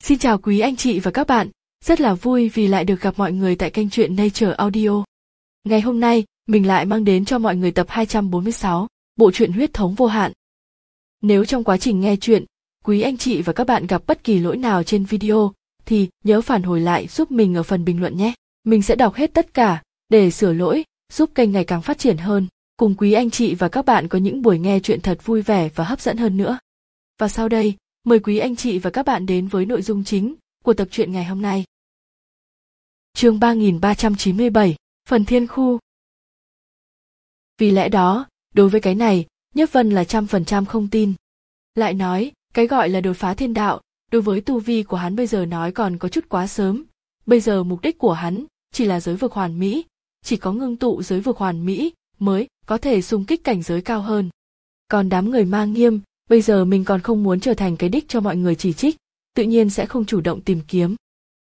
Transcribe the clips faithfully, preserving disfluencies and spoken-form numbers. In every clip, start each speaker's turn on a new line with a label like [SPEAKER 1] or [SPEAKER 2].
[SPEAKER 1] Xin chào quý anh chị và các bạn, rất là vui vì lại được gặp mọi người tại kênh truyện Nature Audio. Ngày hôm nay, mình lại mang đến cho mọi người tập hai trăm bốn mươi sáu, bộ truyện Huyết thống vô hạn. Nếu trong quá trình nghe truyện, quý anh chị và các bạn gặp bất kỳ lỗi nào trên video, thì nhớ phản hồi lại giúp mình ở phần bình luận nhé. Mình sẽ đọc hết tất cả, để sửa lỗi, giúp kênh ngày càng phát triển hơn, cùng quý anh chị và các bạn có những buổi nghe truyện thật vui vẻ và hấp dẫn hơn nữa. Và sau đây, mời quý anh chị và các bạn đến với nội dung chính của tập truyện ngày hôm nay. Chương ba nghìn ba trăm chín mươi bảy, phần thiên khu. Vì lẽ đó, đối với cái này, Nhiếp Vân là trăm phần trăm không tin. Lại nói, cái gọi là đột phá thiên đạo, đối với tu vi của hắn bây giờ nói còn có chút quá sớm. Bây giờ mục đích của hắn chỉ là giới vực hoàn mỹ, chỉ có ngưng tụ giới vực hoàn mỹ mới có thể xung kích cảnh giới cao hơn. Còn đám người Ma Nghiêm, bây giờ mình còn không muốn trở thành cái đích cho mọi người chỉ trích, tự nhiên sẽ không chủ động tìm kiếm.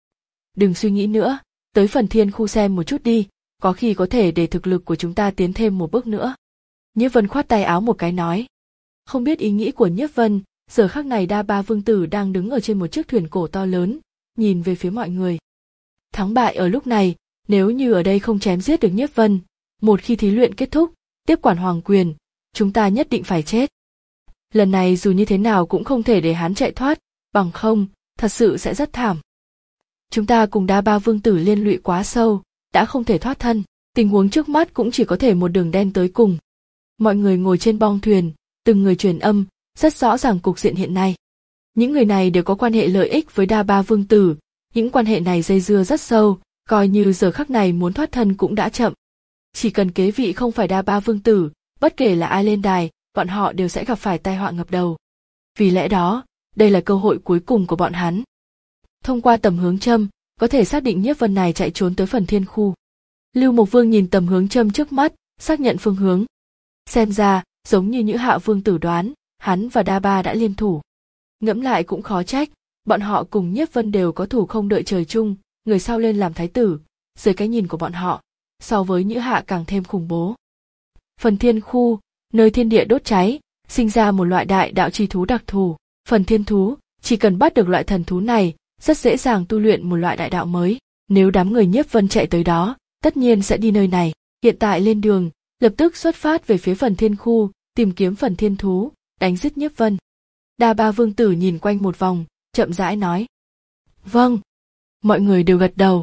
[SPEAKER 1] Đừng suy nghĩ nữa, tới phần thiên khu xem một chút đi, có khi có thể để thực lực của chúng ta tiến thêm một bước nữa. Nhiếp Vân khoát tay áo một cái nói. Không biết ý nghĩ của Nhiếp Vân, giờ khắc này Đa Ba Vương Tử đang đứng ở trên một chiếc thuyền cổ to lớn, nhìn về phía mọi người. Thắng bại ở lúc này, nếu như ở đây không chém giết được Nhiếp Vân, một khi thí luyện kết thúc, tiếp quản hoàng quyền, chúng ta nhất định phải chết. Lần này dù như thế nào cũng không thể để hắn chạy thoát, bằng không, thật sự sẽ rất thảm. Chúng ta cùng Đa Ba Vương Tử liên lụy quá sâu, đã không thể thoát thân, tình huống trước mắt cũng chỉ có thể một đường đen tới cùng. Mọi người ngồi trên bong thuyền, từng người truyền âm, rất rõ ràng cục diện hiện nay. Những người này đều có quan hệ lợi ích với Đa Ba Vương Tử, những quan hệ này dây dưa rất sâu, coi như giờ khắc này muốn thoát thân cũng đã chậm. Chỉ cần kế vị không phải Đa Ba Vương Tử, bất kể là ai lên đài, bọn họ đều sẽ gặp phải tai họa ngập đầu. Vì lẽ đó, đây là cơ hội cuối cùng của bọn hắn. Thông qua tầm hướng châm, có thể xác định Nhiếp Vân này chạy trốn tới phần thiên khu. Lưu Mộc Vương nhìn tầm hướng châm trước mắt, xác nhận phương hướng. Xem ra, giống như Nhữ Hạ Vương Tử đoán, hắn và Đa Ba đã liên thủ. Ngẫm lại cũng khó trách, bọn họ cùng Nhiếp Vân đều có thủ không đợi trời chung, người sau lên làm thái tử, dưới cái nhìn của bọn họ, so với Nhữ Hạ càng thêm khủng bố. Phần thiên khu, nơi thiên địa đốt cháy, sinh ra một loại đại đạo chi thú đặc thù. Phần thiên thú, chỉ cần bắt được loại thần thú này, rất dễ dàng tu luyện một loại đại đạo mới. Nếu đám người Nhiếp Vân chạy tới đó, tất nhiên sẽ đi nơi này. Hiện tại lên đường, lập tức xuất phát về phía phần thiên khu, tìm kiếm phần thiên thú, đánh giết Nhiếp Vân. Đa Ba Vương Tử nhìn quanh một vòng, chậm rãi nói. Vâng. Mọi người đều gật đầu.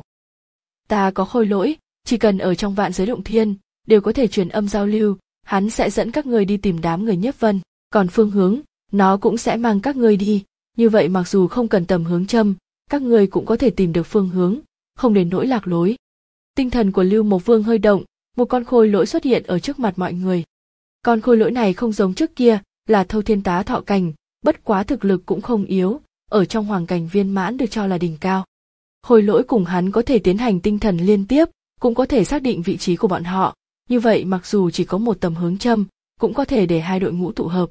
[SPEAKER 1] Ta có khôi lỗi, chỉ cần ở trong vạn giới động thiên, đều có thể truyền âm giao lưu. Hắn sẽ dẫn các ngươi đi tìm đám người Nhiếp Vân, còn phương hướng, nó cũng sẽ mang các ngươi đi, như vậy mặc dù không cần tầm hướng châm, các ngươi cũng có thể tìm được phương hướng, không đến nỗi lạc lối. Tinh thần của Lưu Mộc Vương hơi động, một con khôi lỗi xuất hiện ở trước mặt mọi người. Con khôi lỗi này không giống trước kia, là Thâu Thiên Tá Thọ Cảnh, bất quá thực lực cũng không yếu, ở trong hoàng cảnh viên mãn được cho là đỉnh cao. Khôi lỗi cùng hắn có thể tiến hành tinh thần liên tiếp, cũng có thể xác định vị trí của bọn họ. Như vậy mặc dù chỉ có một tầm hướng châm, cũng có thể để hai đội ngũ tụ hợp.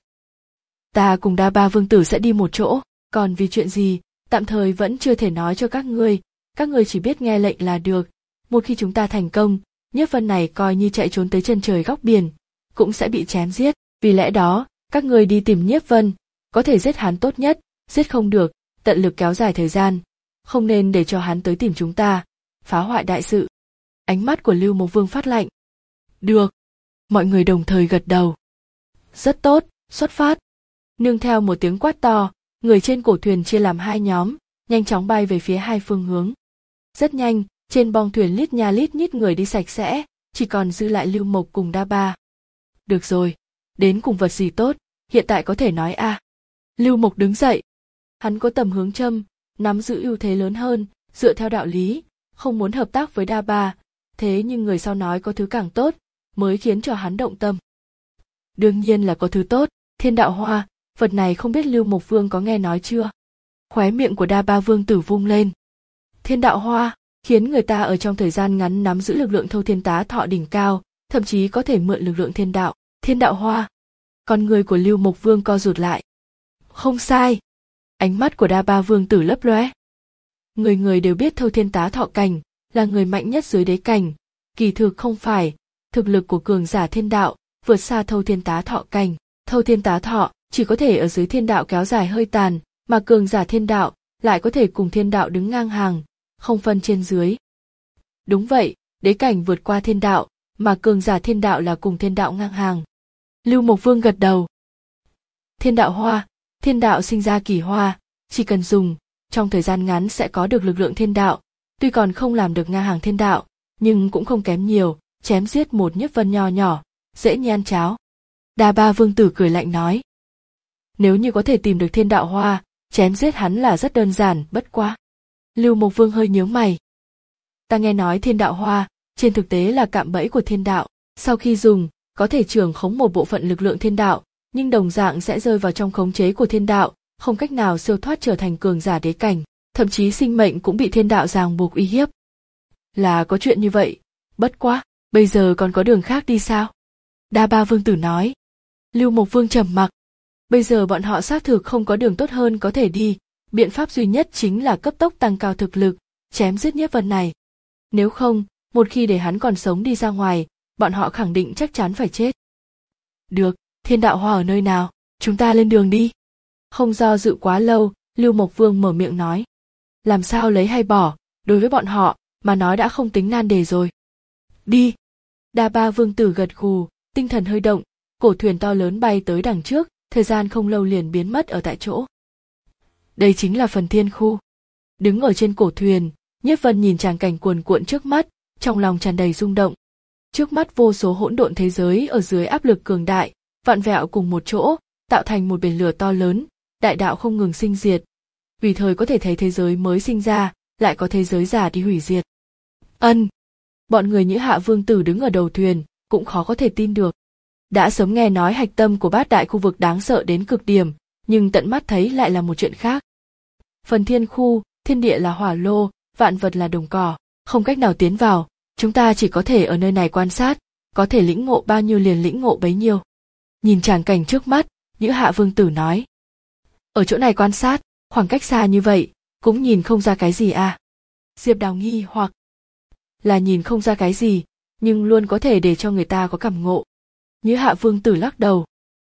[SPEAKER 1] Ta cùng Đa Ba Vương Tử sẽ đi một chỗ, còn vì chuyện gì, tạm thời vẫn chưa thể nói cho các ngươi, các ngươi chỉ biết nghe lệnh là được. Một khi chúng ta thành công, Nhiếp Vân này coi như chạy trốn tới chân trời góc biển, cũng sẽ bị chém giết. Vì lẽ đó, các ngươi đi tìm Nhiếp Vân, có thể giết hắn tốt nhất, giết không được, tận lực kéo dài thời gian, không nên để cho hắn tới tìm chúng ta, phá hoại đại sự. Ánh mắt của Lưu Mộc Vương phát lạnh. Được. Mọi người đồng thời gật đầu. Rất tốt, xuất phát. Nương theo một tiếng quát to, người trên cổ thuyền chia làm hai nhóm, nhanh chóng bay về phía hai phương hướng. Rất nhanh, trên bong thuyền lít nha lít nhít người đi sạch sẽ, chỉ còn dư lại Lưu Mộc cùng Đa Ba. Được rồi, đến cùng vật gì tốt, hiện tại có thể nói a. À. Lưu Mộc đứng dậy. Hắn có tầm hướng châm, nắm giữ ưu thế lớn hơn, dựa theo đạo lý, không muốn hợp tác với Đa Ba, thế nhưng người sau nói có thứ càng tốt, mới khiến cho hắn động tâm. Đương nhiên là có thứ tốt, Thiên Đạo Hoa, vật này không biết Lưu Mộc Vương có nghe nói chưa? Khóe miệng của Đa Ba Vương Tử vung lên. Thiên Đạo Hoa, khiến người ta ở trong thời gian ngắn nắm giữ lực lượng Thâu Thiên Tá Thọ đỉnh cao, thậm chí có thể mượn lực lượng thiên đạo. Thiên Đạo Hoa. Con người của Lưu Mộc Vương co rụt lại. Không sai. Ánh mắt của Đa Ba Vương Tử lấp lóe. Người người đều biết Thâu Thiên Tá Thọ Cảnh là người mạnh nhất dưới đế cảnh, kỳ thực không phải. Thực lực của cường giả thiên đạo vượt xa Thâu Thiên Tá Thọ Cảnh. Thâu Thiên Tá Thọ chỉ có thể ở dưới thiên đạo kéo dài hơi tàn, mà cường giả thiên đạo lại có thể cùng thiên đạo đứng ngang hàng, không phân trên dưới. Đúng vậy, đế cảnh vượt qua thiên đạo, mà cường giả thiên đạo là cùng thiên đạo ngang hàng. Lưu Mộc Vương gật đầu. Thiên đạo hoa, thiên đạo sinh ra kỳ hoa, chỉ cần dùng, trong thời gian ngắn sẽ có được lực lượng thiên đạo, tuy còn không làm được ngang hàng thiên đạo, nhưng cũng không kém nhiều, chém giết một Nhiếp Vân nho nhỏ, dễ như ăn cháo. Đa Ba Vương tử cười lạnh nói. Nếu như có thể tìm được thiên đạo hoa, chém giết hắn là rất đơn giản, bất quá. Lưu Mộc Vương hơi nhướng mày. Ta nghe nói thiên đạo hoa, trên thực tế là cạm bẫy của thiên đạo, sau khi dùng, có thể trưởng khống một bộ phận lực lượng thiên đạo, nhưng đồng dạng sẽ rơi vào trong khống chế của thiên đạo, không cách nào siêu thoát trở thành cường giả đế cảnh, thậm chí sinh mệnh cũng bị thiên đạo ràng buộc uy hiếp. Là có chuyện như vậy, bất quá, bây giờ còn có đường khác đi sao? Đa Ba Vương tử nói. Lưu Mộc Vương trầm mặc. Bây giờ bọn họ xác thực không có đường tốt hơn có thể đi, biện pháp duy nhất chính là cấp tốc tăng cao thực lực, chém giết Nhiếp Vân này. Nếu không, một khi để hắn còn sống đi ra ngoài, bọn họ khẳng định chắc chắn phải chết. Được, thiên đạo hoa ở nơi nào, chúng ta lên đường đi. Không do dự quá lâu, Lưu Mộc Vương mở miệng nói. Làm sao lấy hay bỏ, đối với bọn họ, mà nói đã không tính nan đề rồi. Đi. Đa Ba Vương tử gật gù, tinh thần hơi động, cổ thuyền to lớn bay tới đằng trước, thời gian không lâu liền biến mất ở tại chỗ. Đây chính là phần thiên khu. Đứng ở trên cổ thuyền, Nhiếp Vân nhìn tràng cảnh cuồn cuộn trước mắt, trong lòng tràn đầy rung động. Trước mắt vô số hỗn độn thế giới ở dưới áp lực cường đại, vặn vẹo cùng một chỗ, tạo thành một biển lửa to lớn, đại đạo không ngừng sinh diệt. Vì thời có thể thấy thế giới mới sinh ra, lại có thế giới già đi hủy diệt. Ân, bọn người Nhữ Hạ Vương tử đứng ở đầu thuyền, cũng khó có thể tin được. Đã sớm nghe nói hạch tâm của bát đại khu vực đáng sợ đến cực điểm, nhưng tận mắt thấy lại là một chuyện khác. Phần thiên khu, thiên địa là hỏa lô, vạn vật là đồng cỏ, không cách nào tiến vào, chúng ta chỉ có thể ở nơi này quan sát, có thể lĩnh ngộ bao nhiêu liền lĩnh ngộ bấy nhiêu. Nhìn tràng cảnh trước mắt, Nhữ Hạ Vương tử nói. Ở chỗ này quan sát, khoảng cách xa như vậy, cũng nhìn không ra cái gì à. Diệp Đào nghi hoặc là nhìn không ra cái gì, nhưng luôn có thể để cho người ta có cảm ngộ. Nhữ Hạ Vương tử lắc đầu.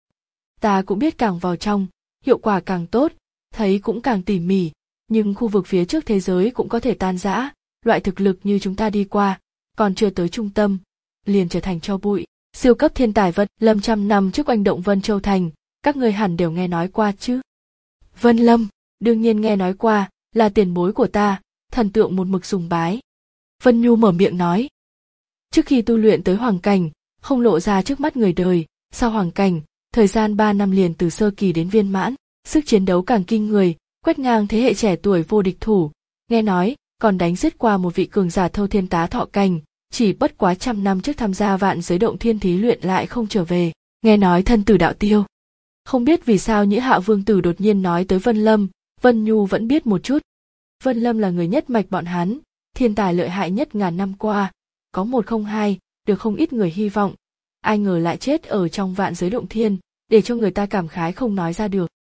[SPEAKER 1] Ta cũng biết càng vào trong, hiệu quả càng tốt, thấy cũng càng tỉ mỉ, nhưng khu vực phía trước thế giới cũng có thể tan rã, loại thực lực như chúng ta đi qua, còn chưa tới trung tâm, liền trở thành tro bụi. Siêu cấp thiên tài Vân Lâm trăm năm trước oanh động Vân Châu Thành, các người hẳn đều nghe nói qua chứ. Vân Lâm, đương nhiên nghe nói qua, là tiền bối của ta, thần tượng một mực sùng bái. Vân Nhu mở miệng nói. Trước khi tu luyện tới hoàng cảnh, không lộ ra trước mắt người đời, sau hoàng cảnh, thời gian ba năm liền từ sơ kỳ đến viên mãn, sức chiến đấu càng kinh người, quét ngang thế hệ trẻ tuổi vô địch thủ, nghe nói, còn đánh giết qua một vị cường giả thâu thiên tá thọ cảnh, chỉ bất quá trăm năm trước tham gia vạn giới động thiên thí luyện lại không trở về, nghe nói thân tử đạo tiêu. Không biết vì sao Nhữ Hạ Vương tử đột nhiên nói tới Vân Lâm, Vân Nhu vẫn biết một chút. Vân Lâm là người nhất mạch bọn hắn, thiên tài lợi hại nhất ngàn năm qua, có một không hai, được không ít người hy vọng, ai ngờ lại chết ở trong vạn giới động thiên, để cho người ta cảm khái không nói ra được.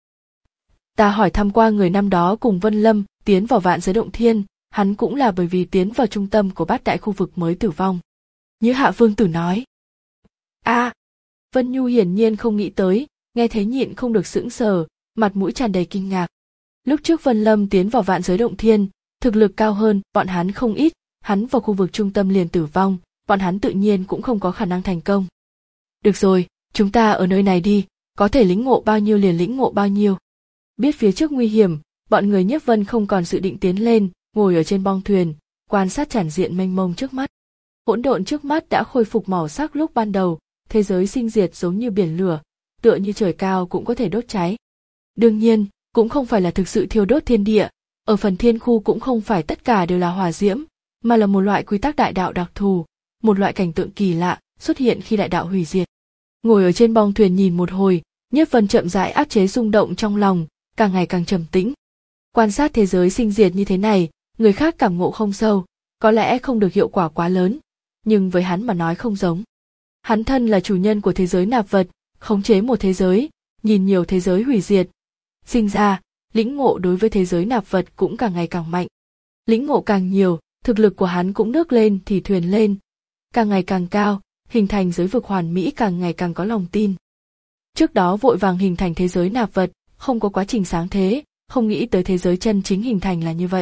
[SPEAKER 1] Ta hỏi thăm qua người năm đó cùng Vân Lâm tiến vào vạn giới động thiên, hắn cũng là bởi vì tiến vào trung tâm của bát đại khu vực mới tử vong. Nhữ Hạ Vương tử nói. A, à, Vân Nhu hiển nhiên không nghĩ tới, nghe thấy nhịn không được sững sờ, mặt mũi tràn đầy kinh ngạc. Lúc trước Vân Lâm tiến vào vạn giới động thiên, thực lực cao hơn bọn hắn không ít, hắn vào khu vực trung tâm liền tử vong, bọn hắn tự nhiên cũng không có khả năng thành công. Được rồi, chúng ta ở nơi này đi, có thể lĩnh ngộ bao nhiêu liền lĩnh ngộ bao nhiêu. Biết phía trước nguy hiểm, bọn người Nhiếp Vân không còn dự định tiến lên, ngồi ở trên bong thuyền, quan sát tràn diện mênh mông trước mắt. Hỗn độn trước mắt đã khôi phục màu sắc lúc ban đầu, thế giới sinh diệt giống như biển lửa, tựa như trời cao cũng có thể đốt cháy. Đương nhiên, cũng không phải là thực sự thiêu đốt thiên địa, ở phần thiên khu cũng không phải tất cả đều là hỏa diễm, mà là một loại quy tắc đại đạo đặc thù, một loại cảnh tượng kỳ lạ xuất hiện khi đại đạo hủy diệt. Ngồi ở trên bong thuyền nhìn một hồi, Nhiếp Vân chậm rãi áp chế rung động trong lòng, càng ngày càng trầm tĩnh. Quan sát thế giới sinh diệt như thế này, người khác cảm ngộ không sâu, có lẽ không được hiệu quả quá lớn, nhưng với hắn mà nói không giống. Hắn thân là chủ nhân của thế giới nạp vật, khống chế một thế giới, nhìn nhiều thế giới hủy diệt. Sinh ra, lĩnh ngộ đối với thế giới nạp vật cũng càng ngày càng mạnh. Lĩnh ngộ càng nhiều, thực lực của hắn cũng nước lên thì thuyền lên, càng ngày càng cao, hình thành giới vực hoàn mỹ càng ngày càng có lòng tin. Trước đó vội vàng hình thành thế giới nạp vật, không có quá trình sáng thế, không nghĩ tới thế giới chân chính hình thành là như vậy.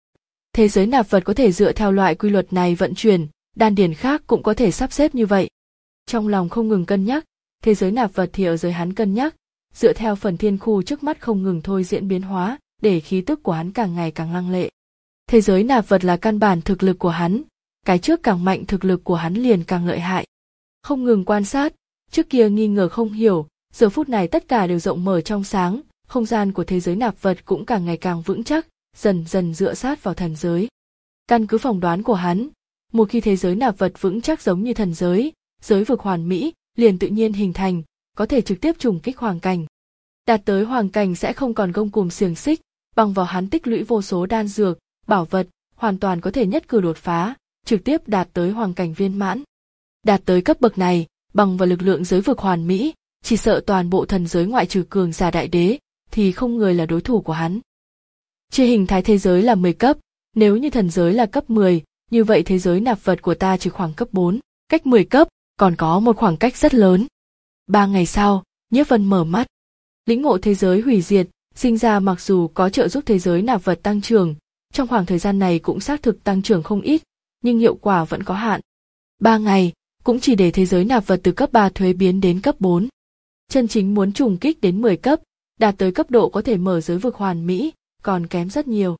[SPEAKER 1] Thế giới nạp vật có thể dựa theo loại quy luật này vận chuyển, đan điền khác cũng có thể sắp xếp như vậy. Trong lòng không ngừng cân nhắc, thế giới nạp vật thì ở dưới hắn cân nhắc, dựa theo phần thiên khu trước mắt không ngừng thôi diễn biến hóa, để khí tức của hắn càng ngày càng lăng lệ. Thế giới nạp vật là căn bản thực lực của hắn, cái trước càng mạnh thực lực của hắn liền càng lợi hại. Không ngừng quan sát, trước kia nghi ngờ không hiểu, giờ phút này tất cả đều rộng mở trong sáng, không gian của thế giới nạp vật cũng càng ngày càng vững chắc, dần dần dựa sát vào thần giới. Căn cứ phỏng đoán của hắn, một khi thế giới nạp vật vững chắc giống như thần giới, giới vực hoàn mỹ liền tự nhiên hình thành, có thể trực tiếp trùng kích hoàng cảnh. Đạt tới hoàng cảnh sẽ không còn gông cùm xiềng xích, bằng vào hắn tích lũy vô số đan dược, bảo vật, hoàn toàn có thể nhất cử đột phá, trực tiếp đạt tới hoàng cảnh viên mãn. Đạt tới cấp bậc này, bằng vào lực lượng giới vực hoàn mỹ, chỉ sợ toàn bộ thần giới ngoại trừ cường giả đại đế, thì không người là đối thủ của hắn. Chia hình thái thế giới là mười cấp, nếu như thần giới là cấp mười, như vậy thế giới nạp vật của ta chỉ khoảng cấp bốn, cách mười cấp, còn có một khoảng cách rất lớn. Ba ngày sau, Nhiếp Vân mở mắt. Lĩnh ngộ thế giới hủy diệt, sinh ra mặc dù có trợ giúp thế giới nạp vật tăng trưởng, trong khoảng thời gian này cũng xác thực tăng trưởng không ít, nhưng hiệu quả vẫn có hạn. Ba ngày, cũng chỉ để thế giới nạp vật từ cấp ba thuế biến đến cấp bốn. Chân chính muốn trùng kích đến mười cấp, đạt tới cấp độ có thể mở giới vực hoàn mỹ, còn kém rất nhiều.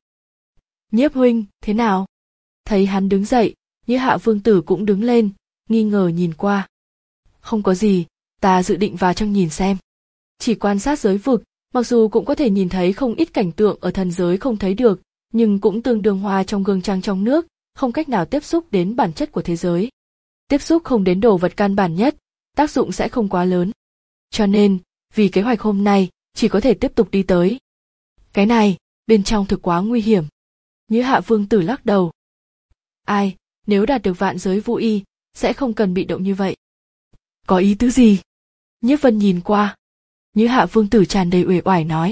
[SPEAKER 1] Nhiếp huynh, thế nào? Thấy hắn đứng dậy, Như Hạ Vương Tử cũng đứng lên, nghi ngờ nhìn qua. Không có gì, ta dự định vào trong nhìn xem. Chỉ quan sát giới vực, mặc dù cũng có thể nhìn thấy không ít cảnh tượng ở thần giới không thấy được, nhưng cũng tương đương hoa trong gương trăng trong nước, không cách nào tiếp xúc đến bản chất của thế giới. Tiếp xúc không đến đồ vật căn bản nhất, tác dụng sẽ không quá lớn. Cho nên, vì kế hoạch hôm nay, chỉ có thể tiếp tục đi tới. Cái này, bên trong thực quá nguy hiểm. Như Hạ Vương Tử lắc đầu. Ai, nếu đạt được vạn giới vũ y, sẽ không cần bị động như vậy. Có ý tứ gì? Nhiếp Vân nhìn qua. Như Hạ Vương Tử tràn đầy uể oải nói.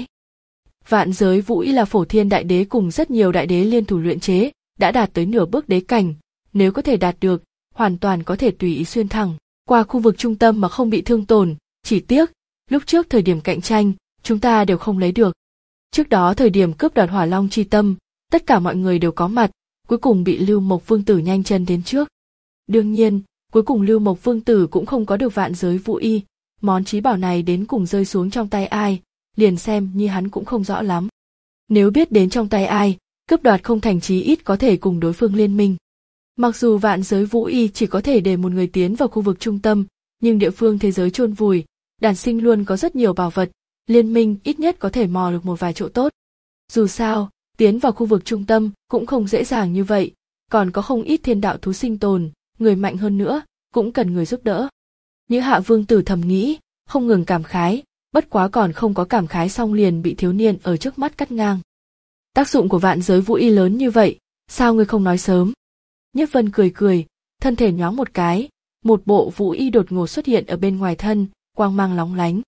[SPEAKER 1] Vạn giới vũ y là Phổ Thiên Đại Đế cùng rất nhiều đại đế liên thủ luyện chế, đã đạt tới nửa bước đế cảnh, nếu có thể đạt được, hoàn toàn có thể tùy ý xuyên thẳng qua khu vực trung tâm mà không bị thương tổn, chỉ tiếc, lúc trước thời điểm cạnh tranh, chúng ta đều không lấy được. Trước đó thời điểm cướp đoạt Hỏa Long chi tâm, tất cả mọi người đều có mặt, cuối cùng bị Lưu Mộc Vương Tử nhanh chân đến trước. Đương nhiên, cuối cùng Lưu Mộc Vương Tử cũng không có được vạn giới vũ y, món trí bảo này đến cùng rơi xuống trong tay ai, liền xem như hắn cũng không rõ lắm. Nếu biết đến trong tay ai, cướp đoạt không thành chí ít có thể cùng đối phương liên minh. Mặc dù vạn giới vũ y chỉ có thể để một người tiến vào khu vực trung tâm, nhưng địa phương thế giới chôn vùi, đàn sinh luôn có rất nhiều bảo vật, liên minh ít nhất có thể mò được một vài chỗ tốt. Dù sao, tiến vào khu vực trung tâm cũng không dễ dàng như vậy, còn có không ít thiên đạo thú sinh tồn, người mạnh hơn nữa, cũng cần người giúp đỡ. Như Hạ Vương Tử thầm nghĩ, không ngừng cảm khái, bất quá còn không có cảm khái xong liền bị thiếu niên ở trước mắt cắt ngang. Tác dụng của vạn giới vũ y lớn như vậy, sao ngươi không nói sớm? Nhiếp Vân cười cười, thân thể nhoáng một cái, một bộ vũ y đột ngột xuất hiện ở bên ngoài thân, quang mang lóng lánh.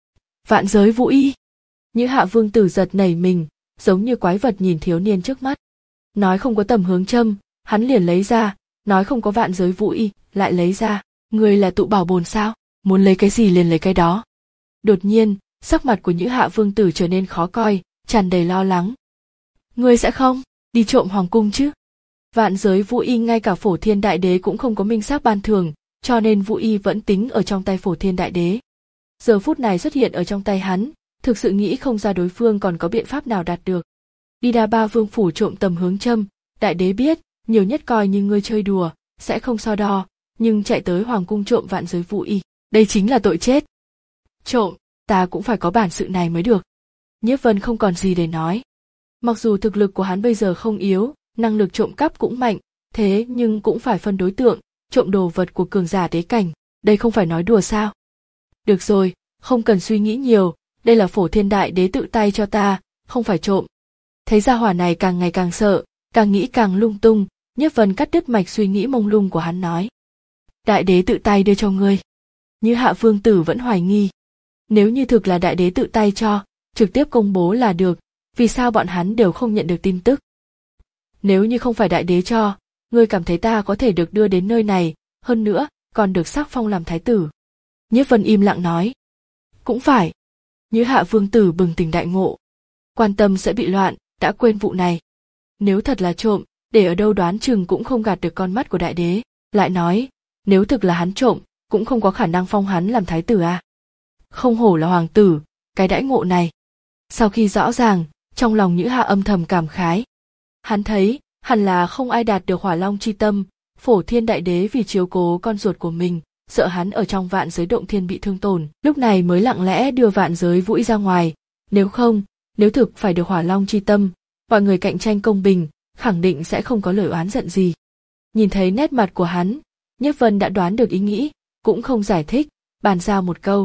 [SPEAKER 1] Vạn giới vũ y. Như Hạ Vương Tử giật nảy mình, giống như quái vật nhìn thiếu niên trước mắt. Nói không có tầm hướng châm, hắn liền lấy ra, nói không có vạn giới vũ y, lại lấy ra. Ngươi là tụ bảo bồn sao? Muốn lấy cái gì liền lấy cái đó. Đột nhiên, sắc mặt của Như Hạ Vương Tử trở nên khó coi, tràn đầy lo lắng. Ngươi sẽ không đi trộm hoàng cung chứ? Vạn giới vũ y ngay cả Phổ Thiên Đại Đế cũng không có minh xác ban thưởng, cho nên vũ y vẫn tính ở trong tay Phổ Thiên Đại Đế. Giờ phút này xuất hiện ở trong tay hắn, thực sự nghĩ không ra đối phương còn có biện pháp nào đạt được. Đi đa ba vương phủ trộm tầm hướng châm, Đại Đế biết, nhiều nhất coi như ngươi chơi đùa, sẽ không so đo, nhưng chạy tới hoàng cung trộm vạn giới vũ y, đây chính là tội chết. Trộm, ta cũng phải có bản sự này mới được. Nhiếp Vân không còn gì để nói. Mặc dù thực lực của hắn bây giờ không yếu, năng lực trộm cắp cũng mạnh, thế nhưng cũng phải phân đối tượng, trộm đồ vật của cường giả đế cảnh, đây không phải nói đùa sao? Được rồi, không cần suy nghĩ nhiều, đây là Phổ Thiên Đại Đế tự tay cho ta, không phải trộm. Thấy gia hỏa này càng ngày càng sợ, càng nghĩ càng lung tung, Nhiếp Vân cắt đứt mạch suy nghĩ mông lung của hắn nói. Đại Đế tự tay đưa cho ngươi. Như Hạ Vương Tử vẫn hoài nghi. Nếu như thực là Đại Đế tự tay cho, trực tiếp công bố là được, vì sao bọn hắn đều không nhận được tin tức? Nếu như không phải Đại Đế cho, ngươi cảm thấy ta có thể được đưa đến nơi này, hơn nữa, còn được sắc phong làm thái tử. Nhiếp Vân im lặng nói. Cũng phải. Như Hạ Vương Tử bừng tỉnh đại ngộ. quan tâm sẽ bị loạn, đã quên vụ này. Nếu thật là trộm, để ở đâu đoán chừng cũng không gạt được con mắt của đại đế. Lại nói, nếu thực là hắn trộm, cũng không có khả năng phong hắn làm thái tử à. Không hổ là hoàng tử, cái đãi ngộ này. Sau khi rõ ràng, trong lòng Nhữ Hạ âm thầm cảm khái. Hắn thấy, hẳn là không ai đạt được Hỏa Long chi tâm, Phổ Thiên Đại Đế vì chiếu cố con ruột của mình, sợ hắn ở trong vạn giới động thiên bị thương tổn, lúc này mới lặng lẽ đưa vạn giới Vũ Y ra ngoài. Nếu không, nếu thực phải được Hỏa Long chi tâm, mọi người cạnh tranh công bình, khẳng định sẽ không có lời oán giận gì. Nhìn thấy nét mặt của hắn, Nhiếp Vân đã đoán được ý nghĩ, cũng không giải thích, bàn giao một câu.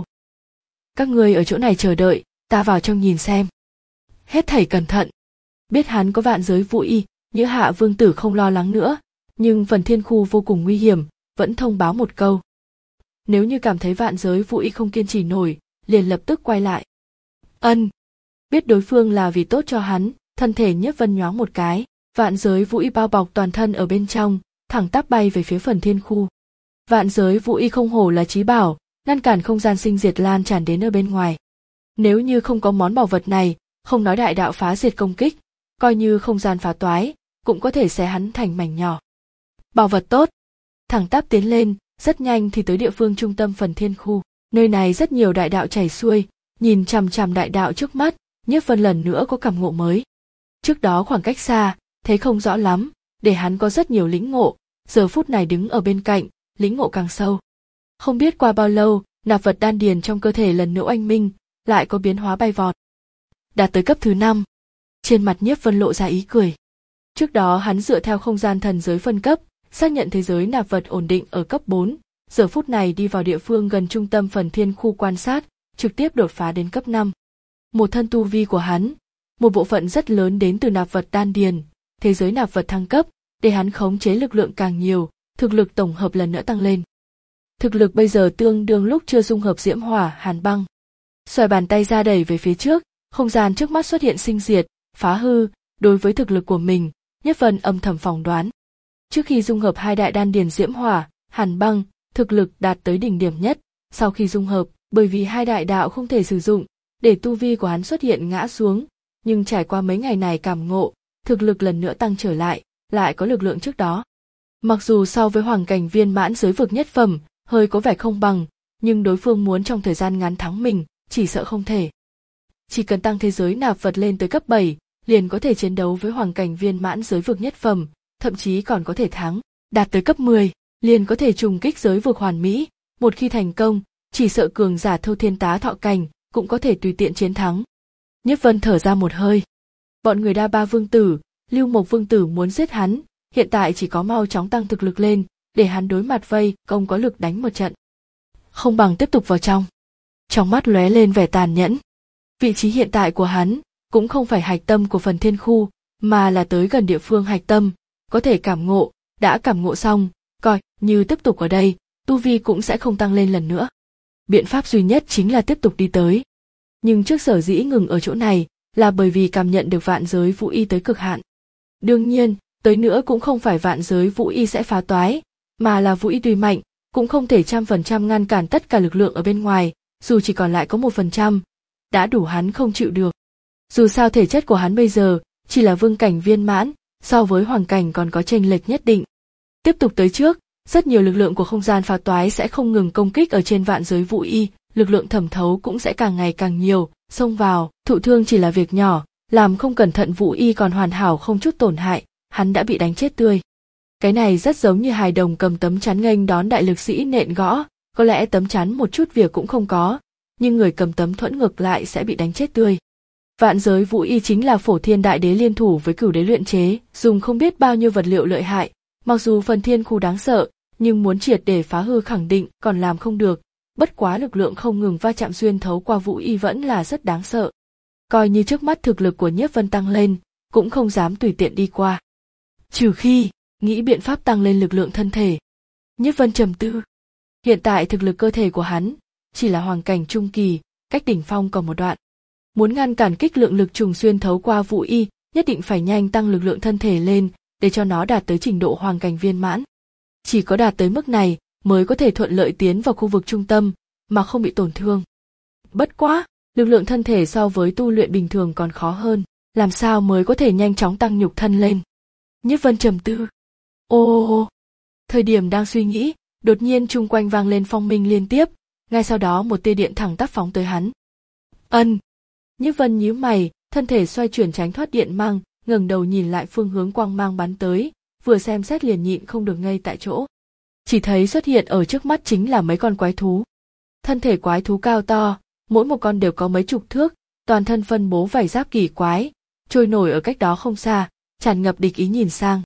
[SPEAKER 1] Các ngươi ở chỗ này chờ đợi, ta vào trong nhìn xem. Hết thảy cẩn thận. Biết hắn có vạn giới Vũ Y, Nhữ Hạ vương tử không lo lắng nữa, nhưng phần thiên khu vô cùng nguy hiểm, vẫn thông báo một câu. Nếu như cảm thấy vạn giới Vũ Y không kiên trì nổi, liền lập tức quay lại. Ân. Biết đối phương là vì tốt cho hắn, thân thể Nhiếp Vân nhoáng một cái, vạn giới Vũ Y bao bọc toàn thân ở bên trong, thẳng tắp bay về phía phần thiên khu. Vạn giới Vũ Y không hổ là chí bảo, ngăn cản không gian sinh diệt lan tràn đến ở bên ngoài. Nếu như không có món bảo vật này, không nói đại đạo phá diệt công kích, coi như không gian phá toái, cũng có thể xé hắn thành mảnh nhỏ. Bảo vật tốt. Thẳng tắp tiến lên, rất nhanh thì tới địa phương trung tâm phần thiên khu. Nơi này rất nhiều đại đạo chảy xuôi, nhìn chằm chằm đại đạo trước mắt, Nhiếp Vân lần nữa có cảm ngộ mới. Trước đó khoảng cách xa, thấy không rõ lắm, để hắn có rất nhiều lĩnh ngộ, giờ phút này đứng ở bên cạnh, lĩnh ngộ càng sâu. Không biết qua bao lâu, nạp vật đan điền trong cơ thể lần nữa oanh minh, lại có biến hóa bay vọt. Đạt tới cấp thứ năm. Trên mặt Nhiếp Vân lộ ra ý cười. Trước đó hắn dựa theo không gian thần giới phân cấp, xác nhận thế giới nạp vật ổn định ở cấp bốn, giờ phút này đi vào địa phương gần trung tâm phần thiên khu quan sát, trực tiếp đột phá đến cấp năm. Một thân tu vi của hắn, một bộ phận rất lớn đến từ nạp vật đan điền, thế giới nạp vật thăng cấp, để hắn khống chế lực lượng càng nhiều, thực lực tổng hợp lần nữa tăng lên. Thực lực bây giờ tương đương lúc chưa dung hợp diễm hỏa, hàn băng. Xoài bàn tay ra đẩy về phía trước, không gian trước mắt xuất hiện sinh diệt, phá hư, đối với thực lực của mình, Nhiếp Vân âm thầm phỏng đoán. Trước khi dung hợp hai đại đan điền diễm hỏa, hàn băng, thực lực đạt tới đỉnh điểm nhất, sau khi dung hợp, bởi vì hai đại đạo không thể sử dụng, để tu vi của hắn xuất hiện ngã xuống, nhưng trải qua mấy ngày này cảm ngộ, thực lực lần nữa tăng trở lại, lại có lực lượng trước đó. Mặc dù so với hoàng cảnh viên mãn giới vực nhất phẩm, hơi có vẻ không bằng, nhưng đối phương muốn trong thời gian ngắn thắng mình, chỉ sợ không thể. Chỉ cần tăng thế giới nạp vật lên tới cấp bảy, liền có thể chiến đấu với hoàng cảnh viên mãn giới vực nhất phẩm, thậm chí còn có thể thắng. Đạt tới cấp mười, liền có thể trùng kích giới vực hoàn mỹ, một khi thành công, chỉ sợ cường giả thâu thiên tá thọ cảnh, cũng có thể tùy tiện chiến thắng. Nhiếp Vân thở ra một hơi. Bọn người Đa Ba vương tử, Lưu Mộc vương tử muốn giết hắn, hiện tại chỉ có mau chóng tăng thực lực lên, để hắn đối mặt vây công có lực đánh một trận. Không bằng tiếp tục vào trong. Trong mắt lóe lên vẻ tàn nhẫn. Vị trí hiện tại của hắn cũng không phải hạch tâm của phần thiên khu, mà là tới gần địa phương hạch tâm, có thể cảm ngộ, đã cảm ngộ xong, coi như tiếp tục ở đây, tu vi cũng sẽ không tăng lên lần nữa. Biện pháp duy nhất chính là tiếp tục đi tới. Nhưng trước sở dĩ ngừng ở chỗ này, là bởi vì cảm nhận được vạn giới Vũ Y tới cực hạn. Đương nhiên, tới nữa cũng không phải vạn giới Vũ Y sẽ phá toái, mà là Vũ Y tuy mạnh, cũng không thể trăm phần trăm ngăn cản tất cả lực lượng ở bên ngoài, dù chỉ còn lại có một phần trăm, đã đủ hắn không chịu được. Dù sao thể chất của hắn bây giờ chỉ là vương cảnh viên mãn, so với hoàng cảnh còn có chênh lệch nhất định. Tiếp tục tới trước, rất nhiều lực lượng của không gian phá toái sẽ không ngừng công kích ở trên vạn giới Vũ Y, lực lượng thẩm thấu cũng sẽ càng ngày càng nhiều, xông vào, thụ thương chỉ là việc nhỏ, làm không cẩn thận Vũ Y còn hoàn hảo không chút tổn hại, hắn đã bị đánh chết tươi. Cái này rất giống như hài đồng cầm tấm chắn nghênh đón đại lực sĩ nện gõ, có lẽ tấm chắn một chút việc cũng không có, nhưng người cầm tấm thuẫn ngược lại sẽ bị đánh chết tươi. Vạn giới Vũ Y chính là Phổ Thiên Đại Đế liên thủ với Cửu Đế luyện chế, dùng không biết bao nhiêu vật liệu lợi hại, mặc dù phần thiên khu đáng sợ, nhưng muốn triệt để phá hư khẳng định còn làm không được, bất quá lực lượng không ngừng va chạm xuyên thấu qua Vũ Y vẫn là rất đáng sợ. Coi như trước mắt thực lực của Nhiếp Vân tăng lên, cũng không dám tùy tiện đi qua. Trừ khi, nghĩ biện pháp tăng lên lực lượng thân thể. Nhiếp Vân trầm tư. Hiện tại thực lực cơ thể của hắn, chỉ là hoàng cảnh trung kỳ, cách đỉnh phong còn một đoạn. Muốn ngăn cản kích lượng lực trùng xuyên thấu qua Vũ Y, nhất định phải nhanh tăng lực lượng thân thể lên, để cho nó đạt tới trình độ hoàng cảnh viên mãn. Chỉ có đạt tới mức này, mới có thể thuận lợi tiến vào khu vực trung tâm, mà không bị tổn thương. Bất quá, Lực lượng thân thể so với tu luyện bình thường còn khó hơn, làm sao mới có thể nhanh chóng tăng nhục thân lên. Nhiếp Vân trầm tư. Ô ô ô. Thời điểm đang suy nghĩ, đột nhiên chung quanh vang lên phong minh liên tiếp, ngay sau đó một tia điện thẳng tắp phóng tới hắn. Ân. Nhiếp Vân nhíu mày, thân thể xoay chuyển tránh thoát điện mang, ngẩng đầu nhìn lại phương hướng quang mang bắn tới, vừa xem xét liền nhịn không được ngây tại chỗ. Chỉ thấy xuất hiện ở trước mắt chính là mấy con quái thú. Thân thể quái thú cao to, mỗi một con đều có mấy chục thước, toàn thân phân bố vảy giáp kỳ quái, trôi nổi ở cách đó không xa, tràn ngập địch ý nhìn sang.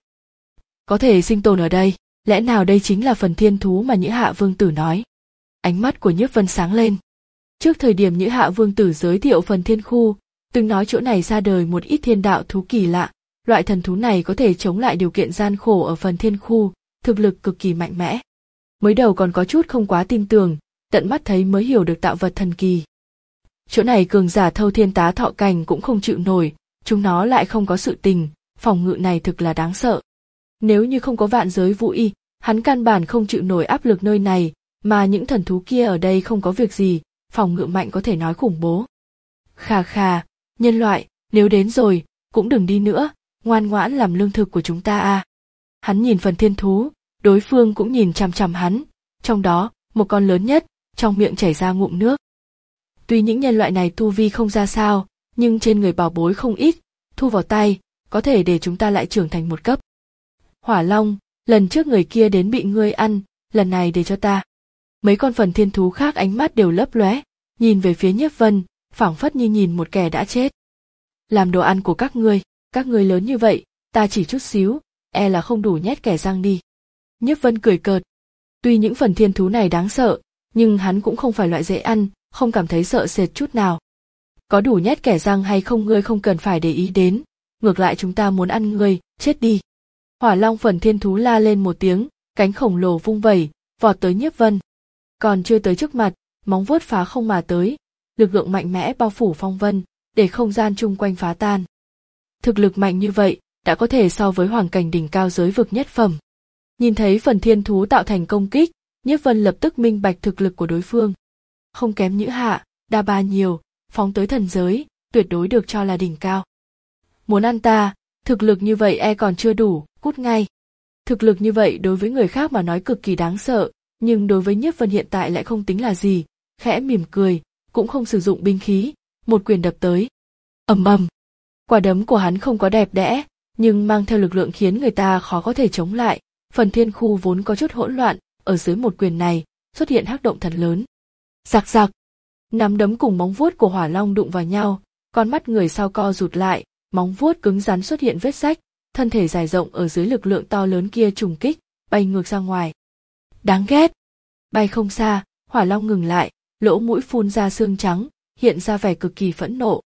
[SPEAKER 1] Có thể sinh tồn ở đây, lẽ nào đây chính là phần thiên thú mà Nhữ Hạ Vương Tử nói? Ánh mắt của Nhiếp Vân sáng lên. Trước thời điểm Nhữ Hạ Vương Tử giới thiệu phần thiên khu, từng nói chỗ này ra đời một ít thiên đạo thú kỳ lạ, loại thần thú này có thể chống lại điều kiện gian khổ ở phần thiên khu, thực lực cực kỳ mạnh mẽ. Mới đầu còn có chút không quá tin tưởng, tận mắt thấy mới hiểu được tạo vật thần kỳ. Chỗ này cường giả thâu thiên tá thọ cảnh cũng không chịu nổi, chúng nó lại không có sự tình, phòng ngự này thực là đáng sợ. Nếu như không có vạn giới vũ y, hắn căn bản không chịu nổi áp lực nơi này, mà những thần thú kia ở đây không có việc gì, phòng ngự mạnh có thể nói khủng bố. Khà khà, nhân loại, nếu đến rồi, cũng đừng đi nữa, ngoan ngoãn làm lương thực của chúng ta à. Hắn nhìn phần thiên thú, đối phương cũng nhìn chằm chằm hắn, trong đó, một con lớn nhất, trong miệng chảy ra ngụm nước. Tuy những nhân loại này tu vi không ra sao, nhưng trên người bảo bối không ít, thu vào tay, có thể để chúng ta lại trưởng thành một cấp. Hỏa Long, lần trước người kia đến bị ngươi ăn, lần này để cho ta. Mấy con phần thiên thú khác ánh mắt đều lấp lóe, nhìn về phía Nhiếp Vân, phảng phất như nhìn một kẻ đã chết. Làm đồ ăn của các ngươi, các ngươi lớn như vậy, ta chỉ chút xíu, e là không đủ nhét kẻ răng đi. Nhiếp Vân cười cợt. Tuy những phần thiên thú này đáng sợ, nhưng hắn cũng không phải loại dễ ăn, không cảm thấy sợ sệt chút nào. Có đủ nhét kẻ răng hay không ngươi không cần phải để ý đến, ngược lại chúng ta muốn ăn ngươi, chết đi. Hỏa Long phần thiên thú la lên một tiếng, cánh khổng lồ vung vẩy, vọt tới Nhiếp Vân. Còn chưa tới trước mặt, móng vuốt phá không mà tới, lực lượng mạnh mẽ bao phủ phong vân, để không gian chung quanh phá tan. Thực lực mạnh như vậy, đã có thể so với hoàng cảnh đỉnh cao giới vực nhất phẩm. Nhìn thấy phần thiên thú tạo thành công kích, Nhiếp Vân lập tức minh bạch thực lực của đối phương. Không kém Nhữ Hạ, đa ba nhiều, phóng tới thần giới, tuyệt đối được cho là đỉnh cao. Muốn ăn ta, thực lực như vậy e còn chưa đủ, cút ngay. Thực lực như vậy đối với người khác mà nói cực kỳ đáng sợ, nhưng đối với Nhiếp Vân hiện tại lại không tính là gì, khẽ mỉm cười, cũng không sử dụng binh khí, một quyền đập tới. Ầm ầm. Quả đấm của hắn không có đẹp đẽ, nhưng mang theo lực lượng khiến người ta khó có thể chống lại. Phần thiên khu vốn có chút hỗn loạn, ở dưới một quyền này, xuất hiện hắc động thật lớn. Rạc rạc. Nắm đấm cùng móng vuốt của Hỏa Long đụng vào nhau, con mắt người sau co rụt lại, móng vuốt cứng rắn xuất hiện vết rách, thân thể dài rộng ở dưới lực lượng to lớn kia trùng kích, bay ngược ra ngoài. Đáng ghét. Bay không xa, Hỏa Long ngừng lại, lỗ mũi phun ra xương trắng, hiện ra vẻ cực kỳ phẫn nộ.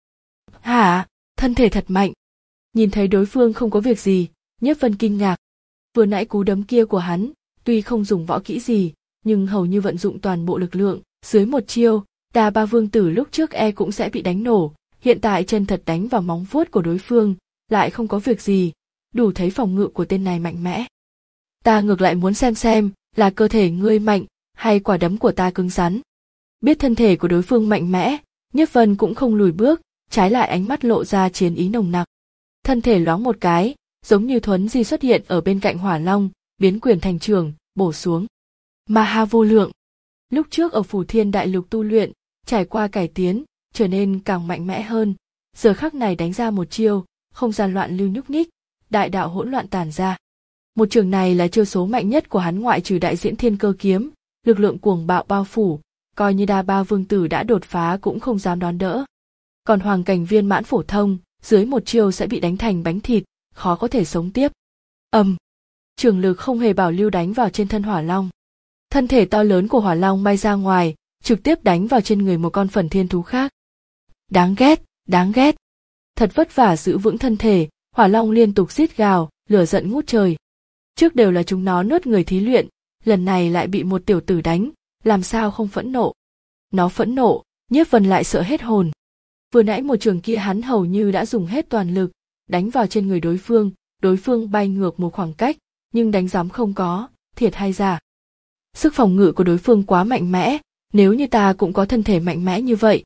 [SPEAKER 1] Hả, thân thể thật mạnh. Nhìn thấy đối phương không có việc gì, Nhiếp Vân kinh ngạc. Vừa nãy cú đấm kia của hắn, tuy không dùng võ kỹ gì, nhưng hầu như vận dụng toàn bộ lực lượng, dưới một chiêu, Đa Ba Vương Tử lúc trước e cũng sẽ bị đánh nổ, hiện tại chân thật đánh vào móng vuốt của đối phương, lại không có việc gì, đủ thấy phòng ngự của tên này mạnh mẽ. Ta ngược lại muốn xem xem, là cơ thể ngươi mạnh, hay quả đấm của ta cứng rắn. Biết thân thể của đối phương mạnh mẽ, Nhiếp Vân cũng không lùi bước, trái lại ánh mắt lộ ra chiến ý nồng nặc. Thân thể loáng một cái, giống như thuấn di xuất hiện ở bên cạnh Hỏa Long, biến quyền thành trường, bổ xuống. Ma ha vô lượng. Lúc trước ở Phủ Thiên Đại Lục tu luyện, trải qua cải tiến, trở nên càng mạnh mẽ hơn. Giờ khắc này đánh ra một chiêu, không gian loạn lưu nhúc nhích, đại đạo hỗn loạn tản ra. Một trường này là chiêu số mạnh nhất của hắn ngoại trừ đại diễn thiên cơ kiếm, lực lượng cuồng bạo bao phủ, coi như Đa Ba Vương Tử đã đột phá cũng không dám đón đỡ. Còn hoàng cảnh viên mãn phổ thông, dưới một chiêu sẽ bị đánh thành bánh thịt, khó có thể sống tiếp. Ầm. Um, trường lực không hề bảo lưu đánh vào trên thân Hỏa Long. Thân thể to lớn của Hỏa Long bay ra ngoài, trực tiếp đánh vào trên người một con phần thiên thú khác. Đáng ghét, đáng ghét. Thật vất vả giữ vững thân thể, Hỏa Long liên tục rít gào, lửa giận ngút trời. Trước đều là chúng nó nuốt người thí luyện, lần này lại bị một tiểu tử đánh, làm sao không phẫn nộ. Nó phẫn nộ, Nhiếp Vân lại sợ hết hồn. Vừa nãy một trường kia hắn hầu như đã dùng hết toàn lực, đánh vào trên người đối phương, đối phương bay ngược một khoảng cách, nhưng đánh giám không có, thiệt hay giả. Sức phòng ngự của đối phương quá mạnh mẽ, nếu như ta cũng có thân thể mạnh mẽ như vậy,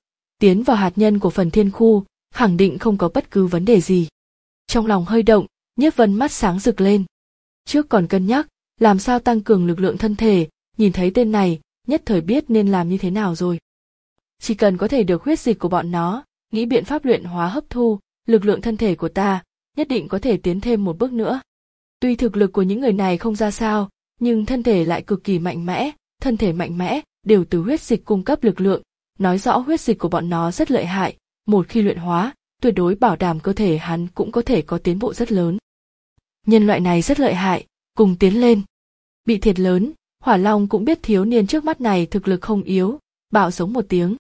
[SPEAKER 1] tiến vào hạt nhân của phần thiên khu, khẳng định không có bất cứ vấn đề gì. Trong lòng hơi động, Nhiếp Vân mắt sáng rực lên. Trước còn cân nhắc, làm sao tăng cường lực lượng thân thể, nhìn thấy tên này, nhất thời biết nên làm như thế nào rồi. Chỉ cần có thể được huyết dịch của bọn nó, nghĩ biện pháp luyện hóa hấp thu, lực lượng thân thể của ta, nhất định có thể tiến thêm một bước nữa. Tuy thực lực của những người này không ra sao, nhưng thân thể lại cực kỳ mạnh mẽ, thân thể mạnh mẽ, đều từ huyết dịch cung cấp lực lượng, nói rõ huyết dịch của bọn nó rất lợi hại, một khi luyện hóa, tuyệt đối bảo đảm cơ thể hắn cũng có thể có tiến bộ rất lớn. Nhân loại này rất lợi hại, cùng tiến lên. Bị thiệt lớn, Hỏa Long cũng biết thiếu niên trước mắt này thực lực không yếu, bạo giống một tiếng.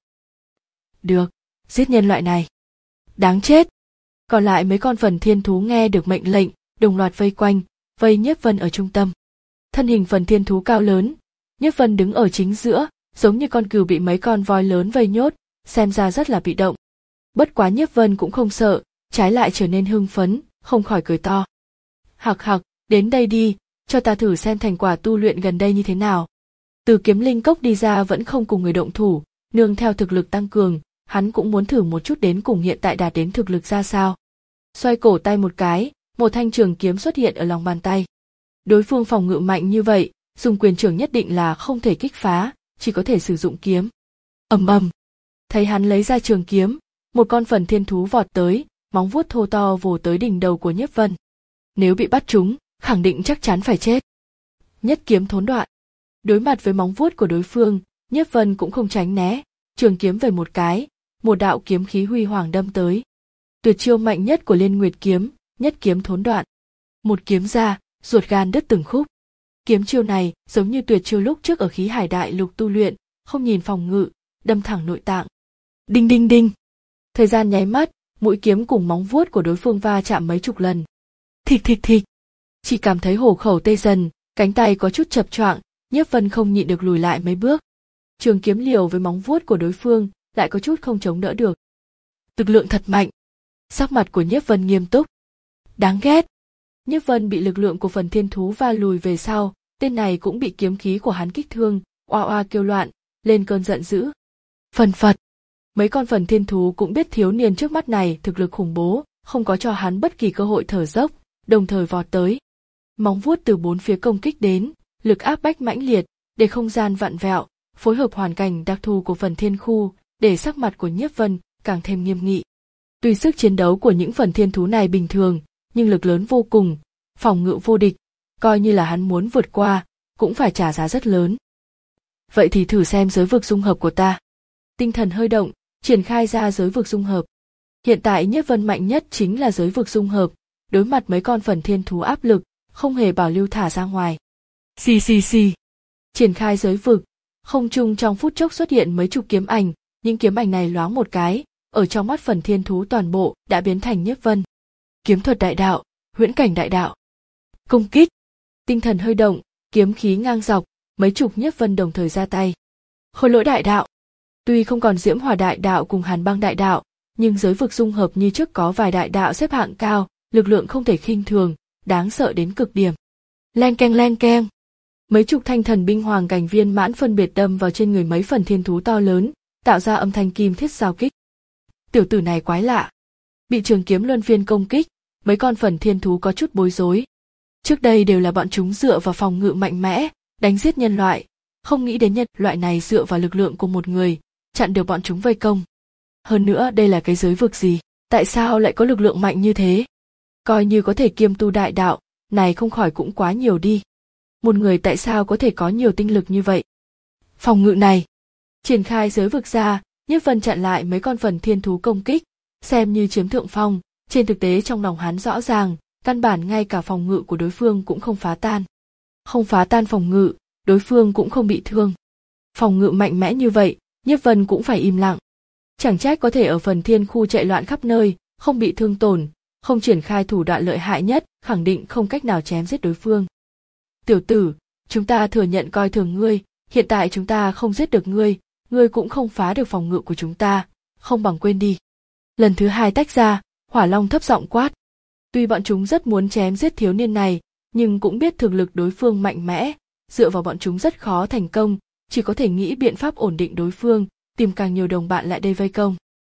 [SPEAKER 1] Được, giết nhân loại này. Đáng chết. Còn lại mấy con phần thiên thú nghe được mệnh lệnh, đồng loạt vây quanh, vây Nhiếp Vân ở trung tâm. Thân hình phần thiên thú cao lớn, Nhiếp Vân đứng ở chính giữa, giống như con cừu bị mấy con voi lớn vây nhốt, xem ra rất là bị động. Bất quá Nhiếp Vân cũng không sợ, trái lại trở nên hưng phấn, không khỏi cười to. Hặc hặc, đến đây đi, cho ta thử xem thành quả tu luyện gần đây như thế nào. Từ kiếm linh cốc đi ra vẫn không cùng người động thủ, nương theo thực lực tăng cường, hắn cũng muốn thử một chút đến cùng hiện tại đạt đến thực lực ra sao. Xoay cổ tay một cái, một thanh trường kiếm xuất hiện ở lòng bàn tay. Đối phương phòng ngự mạnh như vậy, dùng quyền trưởng nhất định là không thể kích phá, chỉ có thể sử dụng kiếm. Ầm ầm. Thấy hắn lấy ra trường kiếm, một con phần thiên thú vọt tới, móng vuốt thô to vồ tới đỉnh đầu của Nhiếp Vân. Nếu bị bắt trúng, khẳng định chắc chắn phải chết. Nhất kiếm thốn đoạn. Đối mặt với móng vuốt của đối phương, Nhiếp Vân cũng không tránh né, trường kiếm về một cái, một đạo kiếm khí huy hoàng đâm tới. Tuyệt chiêu mạnh nhất của Liên Nguyệt kiếm, nhất kiếm thốn đoạn. Một kiếm ra, ruột gan đứt từng khúc. Kiếm chiêu này giống như tuyệt chiêu lúc trước ở Khí Hải Đại Lục tu luyện, không nhìn phòng ngự, đâm thẳng nội tạng. Đinh đinh đinh. Thời gian nháy mắt, mũi kiếm cùng móng vuốt của đối phương va chạm mấy chục lần. Thịch thịch thịch. Chỉ cảm thấy hổ khẩu tê dần, cánh tay có chút chập choạng, Nhiếp Vân không nhịn được lùi lại mấy bước. Trường kiếm liều với móng vuốt của đối phương, lại có chút không chống đỡ được. Lực lượng thật mạnh. Sắc mặt của Nhiếp Vân nghiêm túc. Đáng ghét. Nhiếp Vân bị lực lượng của phần thiên thú va lùi về sau, tên này cũng bị kiếm khí của hắn kích thương, oa oa kêu loạn, lên cơn giận dữ. Phần phật. Mấy con phần thiên thú cũng biết thiếu niên trước mắt này thực lực khủng bố, không có cho hắn bất kỳ cơ hội thở dốc, đồng thời vọt tới. Móng vuốt từ bốn phía công kích đến, lực áp bách mãnh liệt, để không gian vặn vẹo, phối hợp hoàn cảnh đặc thù của phần thiên khu, để sắc mặt của Nhiếp Vân càng thêm nghiêm nghị. Tuy sức chiến đấu của những phần thiên thú này bình thường, nhưng lực lớn vô cùng, phòng ngự vô địch, coi như là hắn muốn vượt qua, cũng phải trả giá rất lớn. Vậy thì thử xem giới vực dung hợp của ta. Tinh thần hơi động, triển khai ra giới vực dung hợp. Hiện tại Nhiếp Vân mạnh nhất chính là giới vực dung hợp, đối mặt mấy con phần thiên thú áp lực, không hề bảo lưu thả ra ngoài. Xì xì xì. Triển khai giới vực, không trung trong phút chốc xuất hiện mấy chục kiếm ảnh, những kiếm ảnh này loáng một cái, ở trong mắt phần thiên thú toàn bộ đã biến thành Nhiếp Vân. Kiếm thuật đại đạo, huyễn cảnh đại đạo. Công kích. Tinh thần hơi động, kiếm khí ngang dọc, mấy chục Nhiếp Vân đồng thời ra tay. Khôi lỗi đại đạo. Tuy không còn diễm hỏa đại đạo cùng hàn băng đại đạo, nhưng giới vực dung hợp như trước có vài đại đạo xếp hạng cao, lực lượng không thể khinh thường, đáng sợ đến cực điểm. Leng keng leng keng. Mấy chục thanh thần binh hoàng cảnh viên mãn phân biệt đâm vào trên người mấy phần thiên thú to lớn, tạo ra âm thanh kim thiết giao kích. Tiểu tử này quái lạ. Bị trường kiếm luân phiên công kích, mấy con phần thiên thú có chút bối rối. Trước đây đều là bọn chúng dựa vào phòng ngự mạnh mẽ, đánh giết nhân loại, không nghĩ đến nhân loại này dựa vào lực lượng của một người, chặn được bọn chúng vây công. Hơn nữa đây là cái giới vực gì, tại sao lại có lực lượng mạnh như thế? Coi như có thể kiêm tu đại đạo, này không khỏi cũng quá nhiều đi. Một người tại sao có thể có nhiều tinh lực như vậy? Phòng ngự này. Triển khai giới vực ra, Nhiếp Vân chặn lại mấy con phần thiên thú công kích, xem như chiếm thượng phong, trên thực tế trong lòng hắn rõ ràng, căn bản ngay cả phòng ngự của đối phương cũng không phá tan. Không phá tan phòng ngự, đối phương cũng không bị thương. Phòng ngự mạnh mẽ như vậy, Nhiếp Vân cũng phải im lặng. Chẳng trách có thể ở phần thiên khu chạy loạn khắp nơi, không bị thương tổn, không triển khai thủ đoạn lợi hại nhất, khẳng định không cách nào chém giết đối phương. Tiểu tử, chúng ta thừa nhận coi thường ngươi, hiện tại chúng ta không giết được ngươi, ngươi cũng không phá được phòng ngự của chúng ta, không bằng quên đi. Lần thứ hai tách ra, Hỏa Long thấp giọng quát. Tuy bọn chúng rất muốn chém giết thiếu niên này, nhưng cũng biết thực lực đối phương mạnh mẽ, dựa vào bọn chúng rất khó thành công, chỉ có thể nghĩ biện pháp ổn định đối phương, tìm càng nhiều đồng bạn lại đây vây công.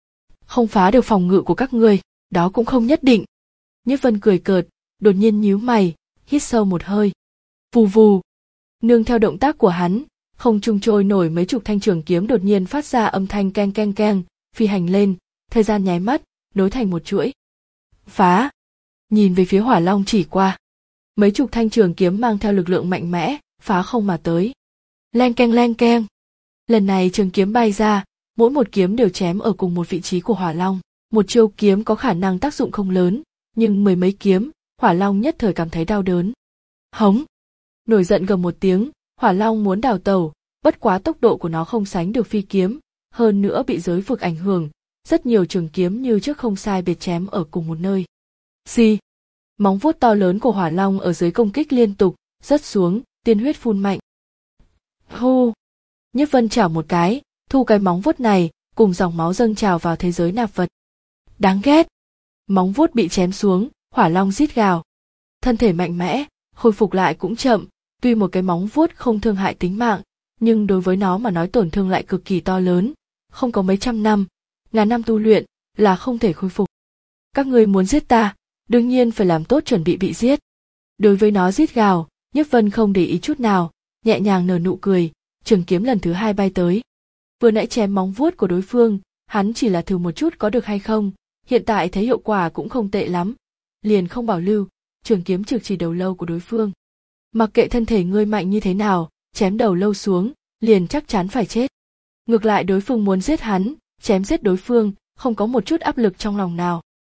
[SPEAKER 1] không phá được phòng ngự của các ngươi, đó cũng không nhất định. Nhiếp Vân cười cợt, đột nhiên nhíu mày, hít sâu một hơi. Vù vù. Nương theo động tác của hắn, không trung trôi nổi mấy chục thanh trường kiếm đột nhiên phát ra âm thanh keng keng keng, phi hành lên, thời gian nháy mắt, nối thành một chuỗi. Phá. Nhìn về phía Hỏa Long chỉ qua. Mấy chục thanh trường kiếm mang theo lực lượng mạnh mẽ, phá không mà tới. Leng keng leng keng. Lần này trường kiếm bay ra, mỗi một kiếm đều chém ở cùng một vị trí của Hỏa Long. Một chiêu kiếm có khả năng tác dụng không lớn, nhưng mười mấy kiếm, Hỏa Long nhất thời cảm thấy đau đớn. Hống. Nổi giận gầm một tiếng, Hỏa Long muốn đào tẩu, bất quá tốc độ của nó không sánh được phi kiếm, hơn nữa bị giới vực ảnh hưởng, rất nhiều trường kiếm như trước không sai biệt chém ở cùng một nơi. Xì. Móng vuốt to lớn của Hỏa Long ở dưới công kích liên tục, rớt xuống, tiên huyết phun mạnh. Hô. Nhiếp Vân chảo một cái, thu cái móng vuốt này, cùng dòng máu dâng trào vào thế giới nạp vật. Đáng ghét. Móng vuốt bị chém xuống, Hỏa Long rít gào. Thân thể mạnh mẽ, khôi phục lại cũng chậm, tuy một cái móng vuốt không thương hại tính mạng, nhưng đối với nó mà nói tổn thương lại cực kỳ to lớn, không có mấy trăm năm, ngàn năm tu luyện là không thể khôi phục. Các ngươi muốn giết ta, đương nhiên phải làm tốt chuẩn bị bị giết. Đối với nó rít gào, Nhiếp Vân không để ý chút nào, nhẹ nhàng nở nụ cười, trường kiếm lần thứ hai bay tới. Vừa nãy chém móng vuốt của đối phương, hắn chỉ là thử một chút có được hay không, hiện tại thấy hiệu quả cũng không tệ lắm, liền không bảo lưu, trường kiếm trực chỉ đầu lâu của đối phương. Mặc kệ thân thể ngươi mạnh như thế nào, chém đầu lâu xuống, liền chắc chắn phải chết. Ngược lại đối phương muốn giết hắn, chém giết đối phương, không có một chút áp lực trong lòng nào.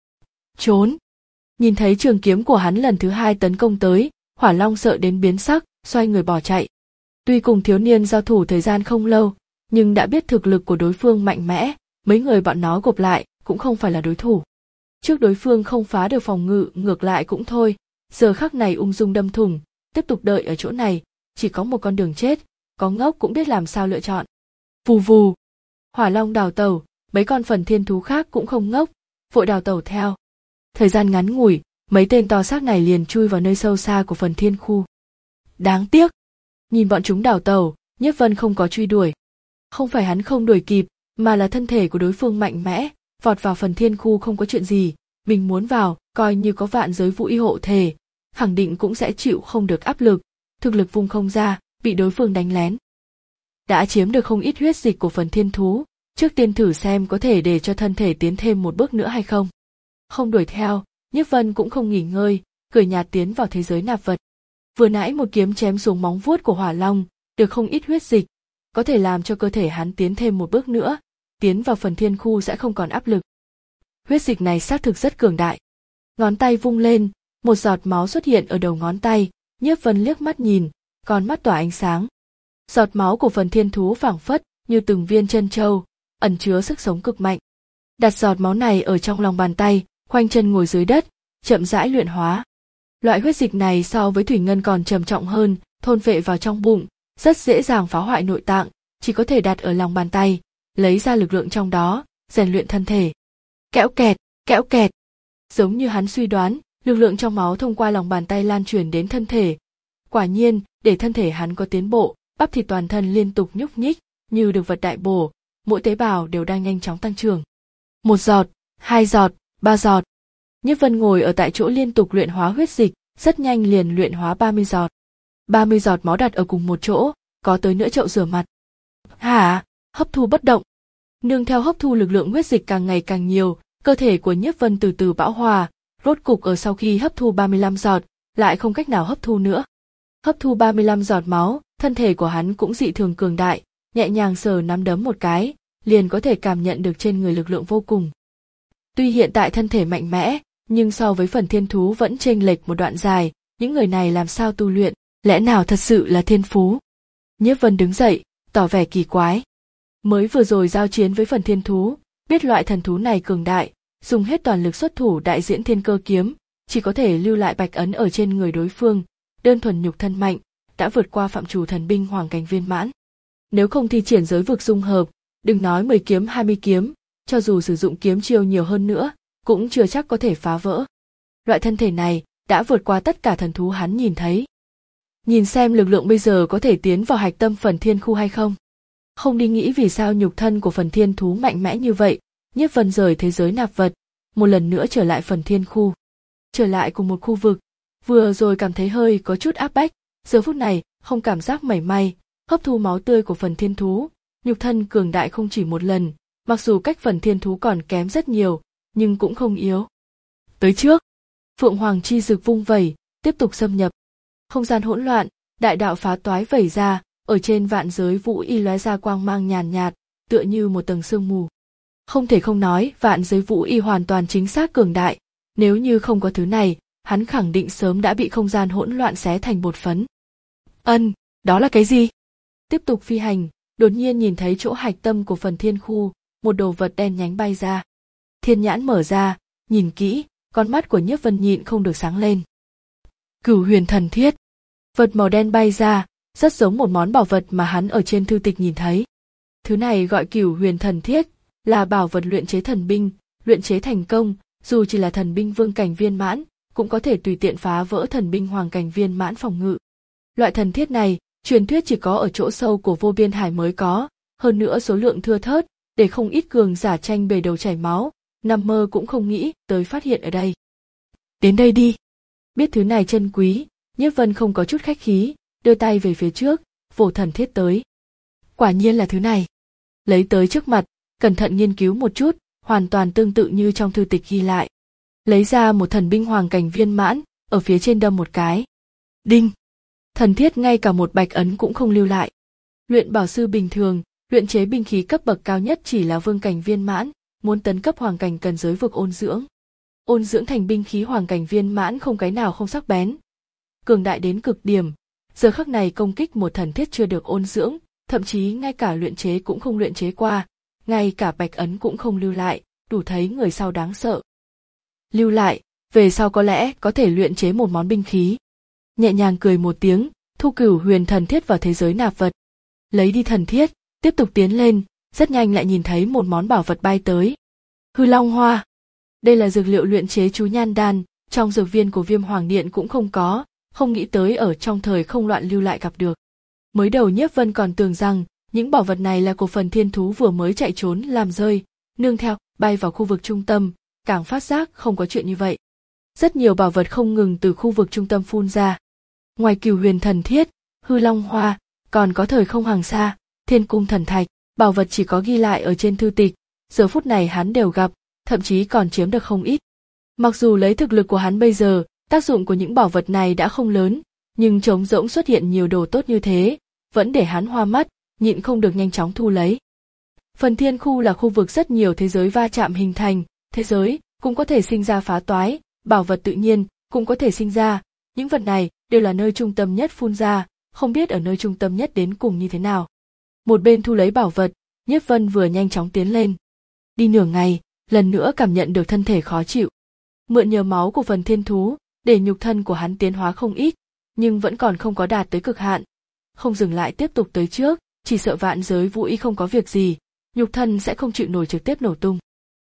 [SPEAKER 1] Trốn! Nhìn thấy trường kiếm của hắn lần thứ hai tấn công tới, Hỏa Long sợ đến biến sắc, xoay người bỏ chạy. Tuy cùng thiếu niên giao thủ thời gian không lâu, nhưng đã biết thực lực của đối phương mạnh mẽ, mấy người bọn nó gộp lại cũng không phải là đối thủ. Trước đối phương không phá được phòng ngự, ngược lại cũng thôi, giờ khắc này ung dung đâm thủng, tiếp tục đợi ở chỗ này, chỉ có một con đường chết, có ngốc cũng biết làm sao lựa chọn. Vù vù. Hỏa Long đào tẩu, mấy con phần thiên thú khác cũng không ngốc, vội đào tẩu theo. Thời gian ngắn ngủi, mấy tên to xác này liền chui vào nơi sâu xa của phần thiên khu. Đáng tiếc. Nhìn bọn chúng đào tẩu, Nhiếp Vân không có truy đuổi. Không phải hắn không đuổi kịp, mà là thân thể của đối phương mạnh mẽ, vọt vào phần thiên khu không có chuyện gì, mình muốn vào, coi như có vạn giới vũ y hộ thể, khẳng định cũng sẽ chịu không được áp lực, thực lực vung không ra, bị đối phương đánh lén. Đã chiếm được không ít huyết dịch của phần thiên thú, trước tiên thử xem có thể để cho thân thể tiến thêm một bước nữa hay không. Không đuổi theo, Nhiếp Vân cũng không nghỉ ngơi, cười nhạt tiến vào thế giới nạp vật. Vừa nãy một kiếm chém xuống móng vuốt của Hỏa Long, được không ít huyết dịch, có thể làm cho cơ thể hắn tiến thêm một bước nữa, tiến vào phần thiên khu sẽ không còn áp lực. Huyết dịch này xác thực rất cường đại. Ngón tay vung lên, một giọt máu xuất hiện ở đầu ngón tay, Nhiếp Vân liếc mắt nhìn, con mắt tỏa ánh sáng. Giọt máu của phần thiên thú phảng phất như từng viên chân châu, ẩn chứa sức sống cực mạnh. Đặt giọt máu này ở trong lòng bàn tay, khoanh chân ngồi dưới đất, chậm rãi luyện hóa. Loại huyết dịch này so với thủy ngân còn trầm trọng hơn, thôn phệ vào trong bụng, rất dễ dàng phá hoại nội tạng, chỉ có thể đặt ở lòng bàn tay, lấy ra lực lượng trong đó, rèn luyện thân thể. Kẽo kẹt, kẽo kẹt. Giống như hắn suy đoán, lực lượng trong máu thông qua lòng bàn tay lan truyền đến thân thể. Quả nhiên, để thân thể hắn có tiến bộ, bắp thịt toàn thân liên tục nhúc nhích, như được vật đại bổ, mỗi tế bào đều đang nhanh chóng tăng trưởng. Một giọt, hai giọt, ba giọt. Nhiếp Vân ngồi ở tại chỗ liên tục luyện hóa huyết dịch, rất nhanh liền luyện hóa ba mươi giọt. ba mươi giọt máu đặt ở cùng một chỗ, có tới nửa chậu rửa mặt. Hả? Hấp thu bất động. Nương theo hấp thu lực lượng huyết dịch càng ngày càng nhiều, cơ thể của Nhiếp Vân từ từ bão hòa, rốt cục ở sau khi hấp thu ba mươi lăm giọt, lại không cách nào hấp thu nữa. Hấp thu ba mươi lăm giọt máu, thân thể của hắn cũng dị thường cường đại, nhẹ nhàng sờ nắm đấm một cái, liền có thể cảm nhận được trên người lực lượng vô cùng. Tuy hiện tại thân thể mạnh mẽ, nhưng so với phần thiên thú vẫn chênh lệch một đoạn dài, những người này làm sao tu luyện, lẽ nào thật sự là thiên phú? Nhiếp Vân đứng dậy, tỏ vẻ kỳ quái. Mới vừa rồi giao chiến với phần thiên thú, biết loại thần thú này cường đại, dùng hết toàn lực xuất thủ đại diễn thiên cơ kiếm, chỉ có thể lưu lại bạch ấn ở trên người đối phương, đơn thuần nhục thân mạnh, đã vượt qua phạm trù thần binh hoàng cảnh viên mãn. Nếu không thi triển giới vực dung hợp, đừng nói mười kiếm hai mươi kiếm, cho dù sử dụng kiếm chiêu nhiều hơn nữa, cũng chưa chắc có thể phá vỡ. Loại thân thể này đã vượt qua tất cả thần thú hắn nhìn thấy. Nhìn xem lực lượng bây giờ có thể tiến vào hạch tâm phần thiên khu hay không. Không đi nghĩ vì sao nhục thân của phần thiên thú mạnh mẽ như vậy, Nhiếp Vân rời thế giới nạp vật, một lần nữa trở lại phần thiên khu. Trở lại cùng một khu vực, vừa rồi cảm thấy hơi có chút áp bách, giờ phút này không cảm giác mảy may, hấp thu máu tươi của phần thiên thú, nhục thân cường đại không chỉ một lần, mặc dù cách phần thiên thú còn kém rất nhiều, nhưng cũng không yếu. Tới trước, Phượng Hoàng chi dực vung vẩy, tiếp tục xâm nhập. Không gian hỗn loạn, đại đạo phá toái vẩy ra, ở trên vạn giới vũ y lóe ra quang mang nhàn nhạt, tựa như một tầng sương mù. Không thể không nói, vạn giới vũ y hoàn toàn chính xác cường đại, nếu như không có thứ này, hắn khẳng định sớm đã bị không gian hỗn loạn xé thành bột phấn. Ân, đó là cái gì? Tiếp tục phi hành, đột nhiên nhìn thấy chỗ hạch tâm của phần thiên khu, một đồ vật đen nhánh bay ra. Thiên nhãn mở ra, nhìn kỹ, con mắt của Nhiếp Vân nhịn không được sáng lên. Cửu huyền thần thiết. Vật màu đen bay ra, rất giống một món bảo vật mà hắn ở trên thư tịch nhìn thấy. Thứ này gọi cửu huyền thần thiết, là bảo vật luyện chế thần binh, luyện chế thành công, dù chỉ là thần binh vương cảnh viên mãn, cũng có thể tùy tiện phá vỡ thần binh hoàng cảnh viên mãn phòng ngự. Loại thần thiết này, truyền thuyết chỉ có ở chỗ sâu của vô biên hải mới có, hơn nữa số lượng thưa thớt, để không ít cường giả tranh bề đầu chảy máu, nằm mơ cũng không nghĩ tới phát hiện ở đây. Đến đây đi. Biết thứ này chân quý, Nhiếp Vân không có chút khách khí, đưa tay về phía trước, vồ thần thiết tới. Quả nhiên là thứ này. Lấy tới trước mặt, cẩn thận nghiên cứu một chút, hoàn toàn tương tự như trong thư tịch ghi lại. Lấy ra một thần binh hoàng cảnh viên mãn, ở phía trên đâm một cái. Đinh! Thần thiết ngay cả một bạch ấn cũng không lưu lại. Luyện bảo sư bình thường, luyện chế binh khí cấp bậc cao nhất chỉ là vương cảnh viên mãn, muốn tấn cấp hoàng cảnh cần giới vực ôn dưỡng. Ôn dưỡng thành binh khí hoàng cảnh viên mãn không cái nào không sắc bén. Cường đại đến cực điểm, giờ khắc này công kích một thần thiết chưa được ôn dưỡng, thậm chí ngay cả luyện chế cũng không luyện chế qua, ngay cả bạch ấn cũng không lưu lại, đủ thấy người sau đáng sợ. Lưu lại, về sau có lẽ có thể luyện chế một món binh khí. Nhẹ nhàng cười một tiếng, thu cửu huyền thần thiết vào thế giới nạp vật. Lấy đi thần thiết, tiếp tục tiến lên, rất nhanh lại nhìn thấy một món bảo vật bay tới. Hư Long Hoa. Đây là dược liệu luyện chế chú nhan đan, trong dược viên của Viêm Hoàng Điện cũng không có, không nghĩ tới ở trong thời không loạn lưu lại gặp được. Mới đầu Nhiếp Vân còn tưởng rằng những bảo vật này là của phần thiên thú vừa mới chạy trốn làm rơi, nương theo, bay vào khu vực trung tâm, càng phát giác không có chuyện như vậy. Rất nhiều bảo vật không ngừng từ khu vực trung tâm phun ra. Ngoài cửu huyền thần thiết, hư long hoa, còn có thời không hàng xa, thiên cung thần thạch, bảo vật chỉ có ghi lại ở trên thư tịch, giờ phút này hắn đều gặp, thậm chí còn chiếm được không ít. Mặc dù lấy thực lực của hắn bây giờ, tác dụng của những bảo vật này đã không lớn, nhưng trống rỗng xuất hiện nhiều đồ tốt như thế, vẫn để hắn hoa mắt, nhịn không được nhanh chóng thu lấy. Phần thiên khu là khu vực rất nhiều thế giới va chạm hình thành, thế giới cũng có thể sinh ra phá toái, bảo vật tự nhiên cũng có thể sinh ra, những vật này đều là nơi trung tâm nhất phun ra, không biết ở nơi trung tâm nhất đến cùng như thế nào. Một bên thu lấy bảo vật, Nhiếp Vân vừa nhanh chóng tiến lên. Đi nửa ngày, lần nữa cảm nhận được thân thể khó chịu. Mượn nhờ máu của phần thiên thú, để nhục thân của hắn tiến hóa không ít, nhưng vẫn còn không có đạt tới cực hạn. Không dừng lại tiếp tục tới trước, chỉ sợ vạn giới vũ y không có việc gì, nhục thân sẽ không chịu nổi trực tiếp nổ tung.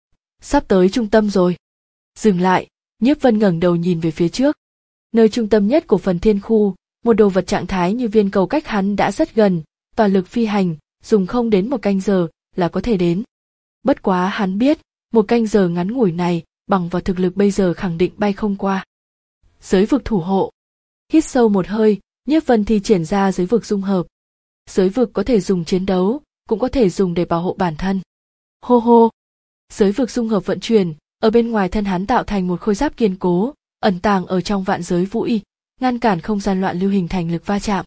[SPEAKER 1] Sắp tới trung tâm rồi. Dừng lại, Nhiếp Vân ngẩng đầu nhìn về phía trước. Nơi trung tâm nhất của phần thiên khu, một đồ vật trạng thái như viên cầu cách hắn đã rất gần, toàn lực phi hành, dùng không đến một canh giờ là có thể đến. Bất quá hắn biết, một canh giờ ngắn ngủi này, bằng vào thực lực bây giờ khẳng định bay không qua. Giới vực thủ hộ. Hít sâu một hơi, Nhiếp Vân thi triển ra giới vực dung hợp. Giới vực có thể dùng chiến đấu, cũng có thể dùng để bảo hộ bản thân. Hô hô. Giới vực dung hợp vận chuyển, ở bên ngoài thân hắn tạo thành một khôi giáp kiên cố, ẩn tàng ở trong vạn giới vũ y, ngăn cản không gian loạn lưu hình thành lực va chạm.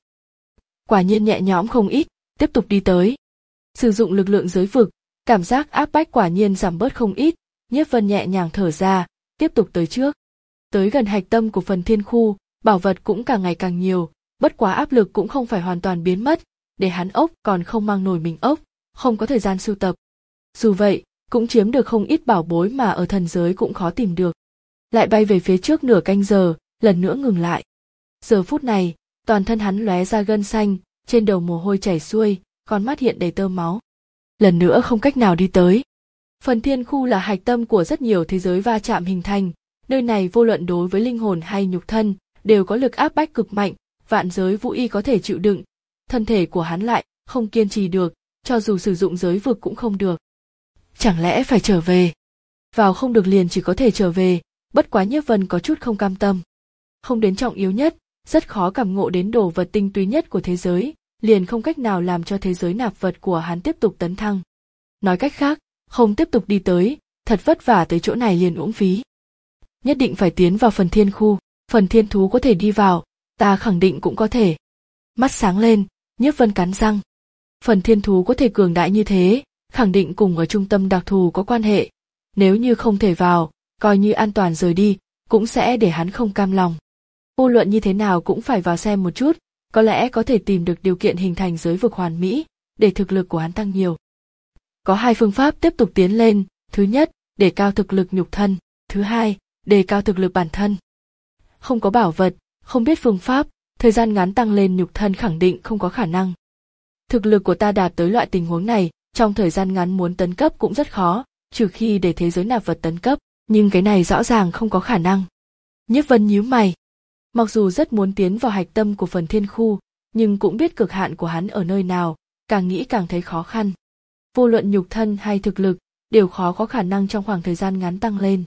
[SPEAKER 1] Quả nhiên nhẹ nhõm không ít, tiếp tục đi tới. Sử dụng lực lượng giới vực, cảm giác áp bách quả nhiên giảm bớt không ít, Nhiếp Vân nhẹ nhàng thở ra, tiếp tục tới trước. Tới gần hạch tâm của phần thiên khu, bảo vật cũng càng ngày càng nhiều, bất quá áp lực cũng không phải hoàn toàn biến mất, để hắn ốc còn không mang nổi mình ốc, không có thời gian sưu tập. Dù vậy, cũng chiếm được không ít bảo bối mà ở thần giới cũng khó tìm được. Lại bay về phía trước nửa canh giờ, lần nữa ngừng lại. Giờ phút này, toàn thân hắn lóe ra gân xanh, trên đầu mồ hôi chảy xuôi, con mắt hiện đầy tơ máu. Lần nữa không cách nào đi tới. Phần thiên khu là hạch tâm của rất nhiều thế giới va chạm hình thành, nơi này vô luận đối với linh hồn hay nhục thân, đều có lực áp bách cực mạnh, vạn giới vũ y có thể chịu đựng. Thân thể của hắn lại không kiên trì được, cho dù sử dụng giới vực cũng không được. chẳng lẽ phải trở về? Vào không được liền chỉ có thể trở về, bất quá Nhiếp Vân có chút không cam tâm. Không đến trọng yếu nhất, rất khó cảm ngộ đến đồ vật tinh túy nhất của thế giới, liền không cách nào làm cho thế giới nạp vật của hắn tiếp tục tấn thăng. Nói cách khác, không tiếp tục đi tới, thật vất vả tới chỗ này liền uổng phí. Nhất định phải tiến vào phần thiên khu, phần thiên thú có thể đi vào, ta khẳng định cũng có thể. Mắt sáng lên, Nhiếp Vân cắn răng. Phần thiên thú có thể cường đại như thế, khẳng định cùng ở trung tâm đặc thù có quan hệ. Nếu như không thể vào, coi như an toàn rời đi, cũng sẽ để hắn không cam lòng. Vô luận như thế nào cũng phải vào xem một chút, có lẽ có thể tìm được điều kiện hình thành giới vực hoàn mỹ, để thực lực của hắn tăng nhiều. Có hai phương pháp tiếp tục tiến lên, thứ nhất, đề cao thực lực nhục thân, thứ hai, đề cao thực lực bản thân. Không có bảo vật, không biết phương pháp, thời gian ngắn tăng lên nhục thân khẳng định không có khả năng. Thực lực của ta đạt tới loại tình huống này, trong thời gian ngắn muốn tấn cấp cũng rất khó, trừ khi để thế giới nạp vật tấn cấp, nhưng cái này rõ ràng không có khả năng. Nhiếp Vân nhíu mày. Mặc dù rất muốn tiến vào hạch tâm của phần thiên khu, nhưng cũng biết cực hạn của hắn ở nơi nào, càng nghĩ càng thấy khó khăn. Vô luận nhục thân hay thực lực, đều khó có khả năng trong khoảng thời gian ngắn tăng lên.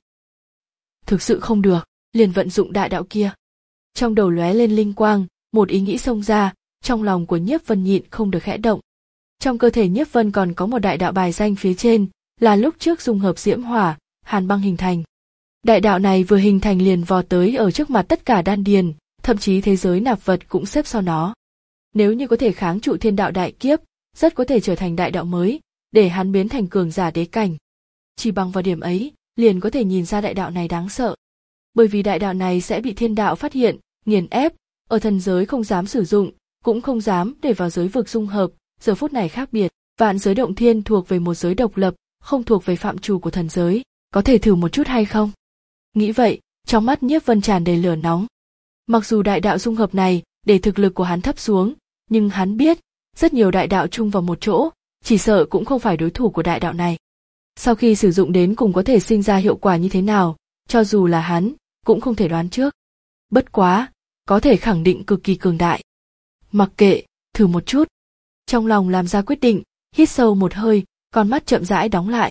[SPEAKER 1] Thực sự không được, liền vận dụng đại đạo kia. Trong đầu lóe lên linh quang, một ý nghĩ xông ra, trong lòng của Nhiếp Vân nhịn không được khẽ động. Trong cơ thể Nhiếp Vân còn có một đại đạo bài danh phía trên, là lúc trước dung hợp diễm hỏa, hàn băng hình thành. Đại đạo này vừa hình thành liền vò tới ở trước mặt tất cả đan điền, thậm chí thế giới nạp vật cũng xếp sau nó. Nếu như có thể kháng trụ thiên đạo đại kiếp, rất có thể trở thành đại đạo mới, để hắn biến thành cường giả đế cảnh. Chỉ bằng vào điểm ấy, liền có thể nhìn ra đại đạo này đáng sợ. Bởi vì đại đạo này sẽ bị thiên đạo phát hiện, nghiền ép, ở thần giới không dám sử dụng, cũng không dám để vào giới vực dung hợp, giờ phút này khác biệt, vạn giới động thiên thuộc về một giới độc lập, không thuộc về phạm trù của thần giới, có thể thử một chút hay không? Nghĩ vậy, trong mắt Nhiếp Vân tràn đầy lửa nóng. Mặc dù đại đạo dung hợp này để thực lực của hắn thấp xuống, nhưng hắn biết, rất nhiều đại đạo chung vào một chỗ, chỉ sợ cũng không phải đối thủ của đại đạo này. Sau khi sử dụng đến cùng có thể sinh ra hiệu quả như thế nào, cho dù là hắn, cũng không thể đoán trước. Bất quá, có thể khẳng định cực kỳ cường đại. Mặc kệ, thử một chút. Trong lòng làm ra quyết định, hít sâu một hơi, con mắt chậm rãi đóng lại.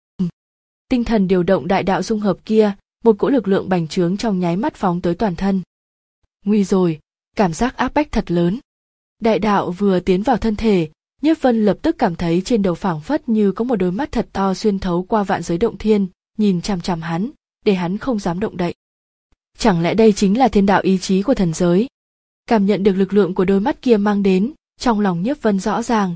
[SPEAKER 1] Tinh thần điều động đại đạo dung hợp kia, một cỗ lực lượng bành trướng trong nháy mắt phóng tới toàn thân. Nguy rồi, cảm giác áp bách thật lớn. Đại đạo vừa tiến vào thân thể, Nhiếp Vân lập tức cảm thấy trên đầu phảng phất như có một đôi mắt thật to xuyên thấu qua vạn giới động thiên, nhìn chằm chằm hắn, để hắn không dám động đậy. Chẳng lẽ đây chính là thiên đạo ý chí của thần giới? Cảm nhận được lực lượng của đôi mắt kia mang đến, trong lòng Nhiếp Vân rõ ràng.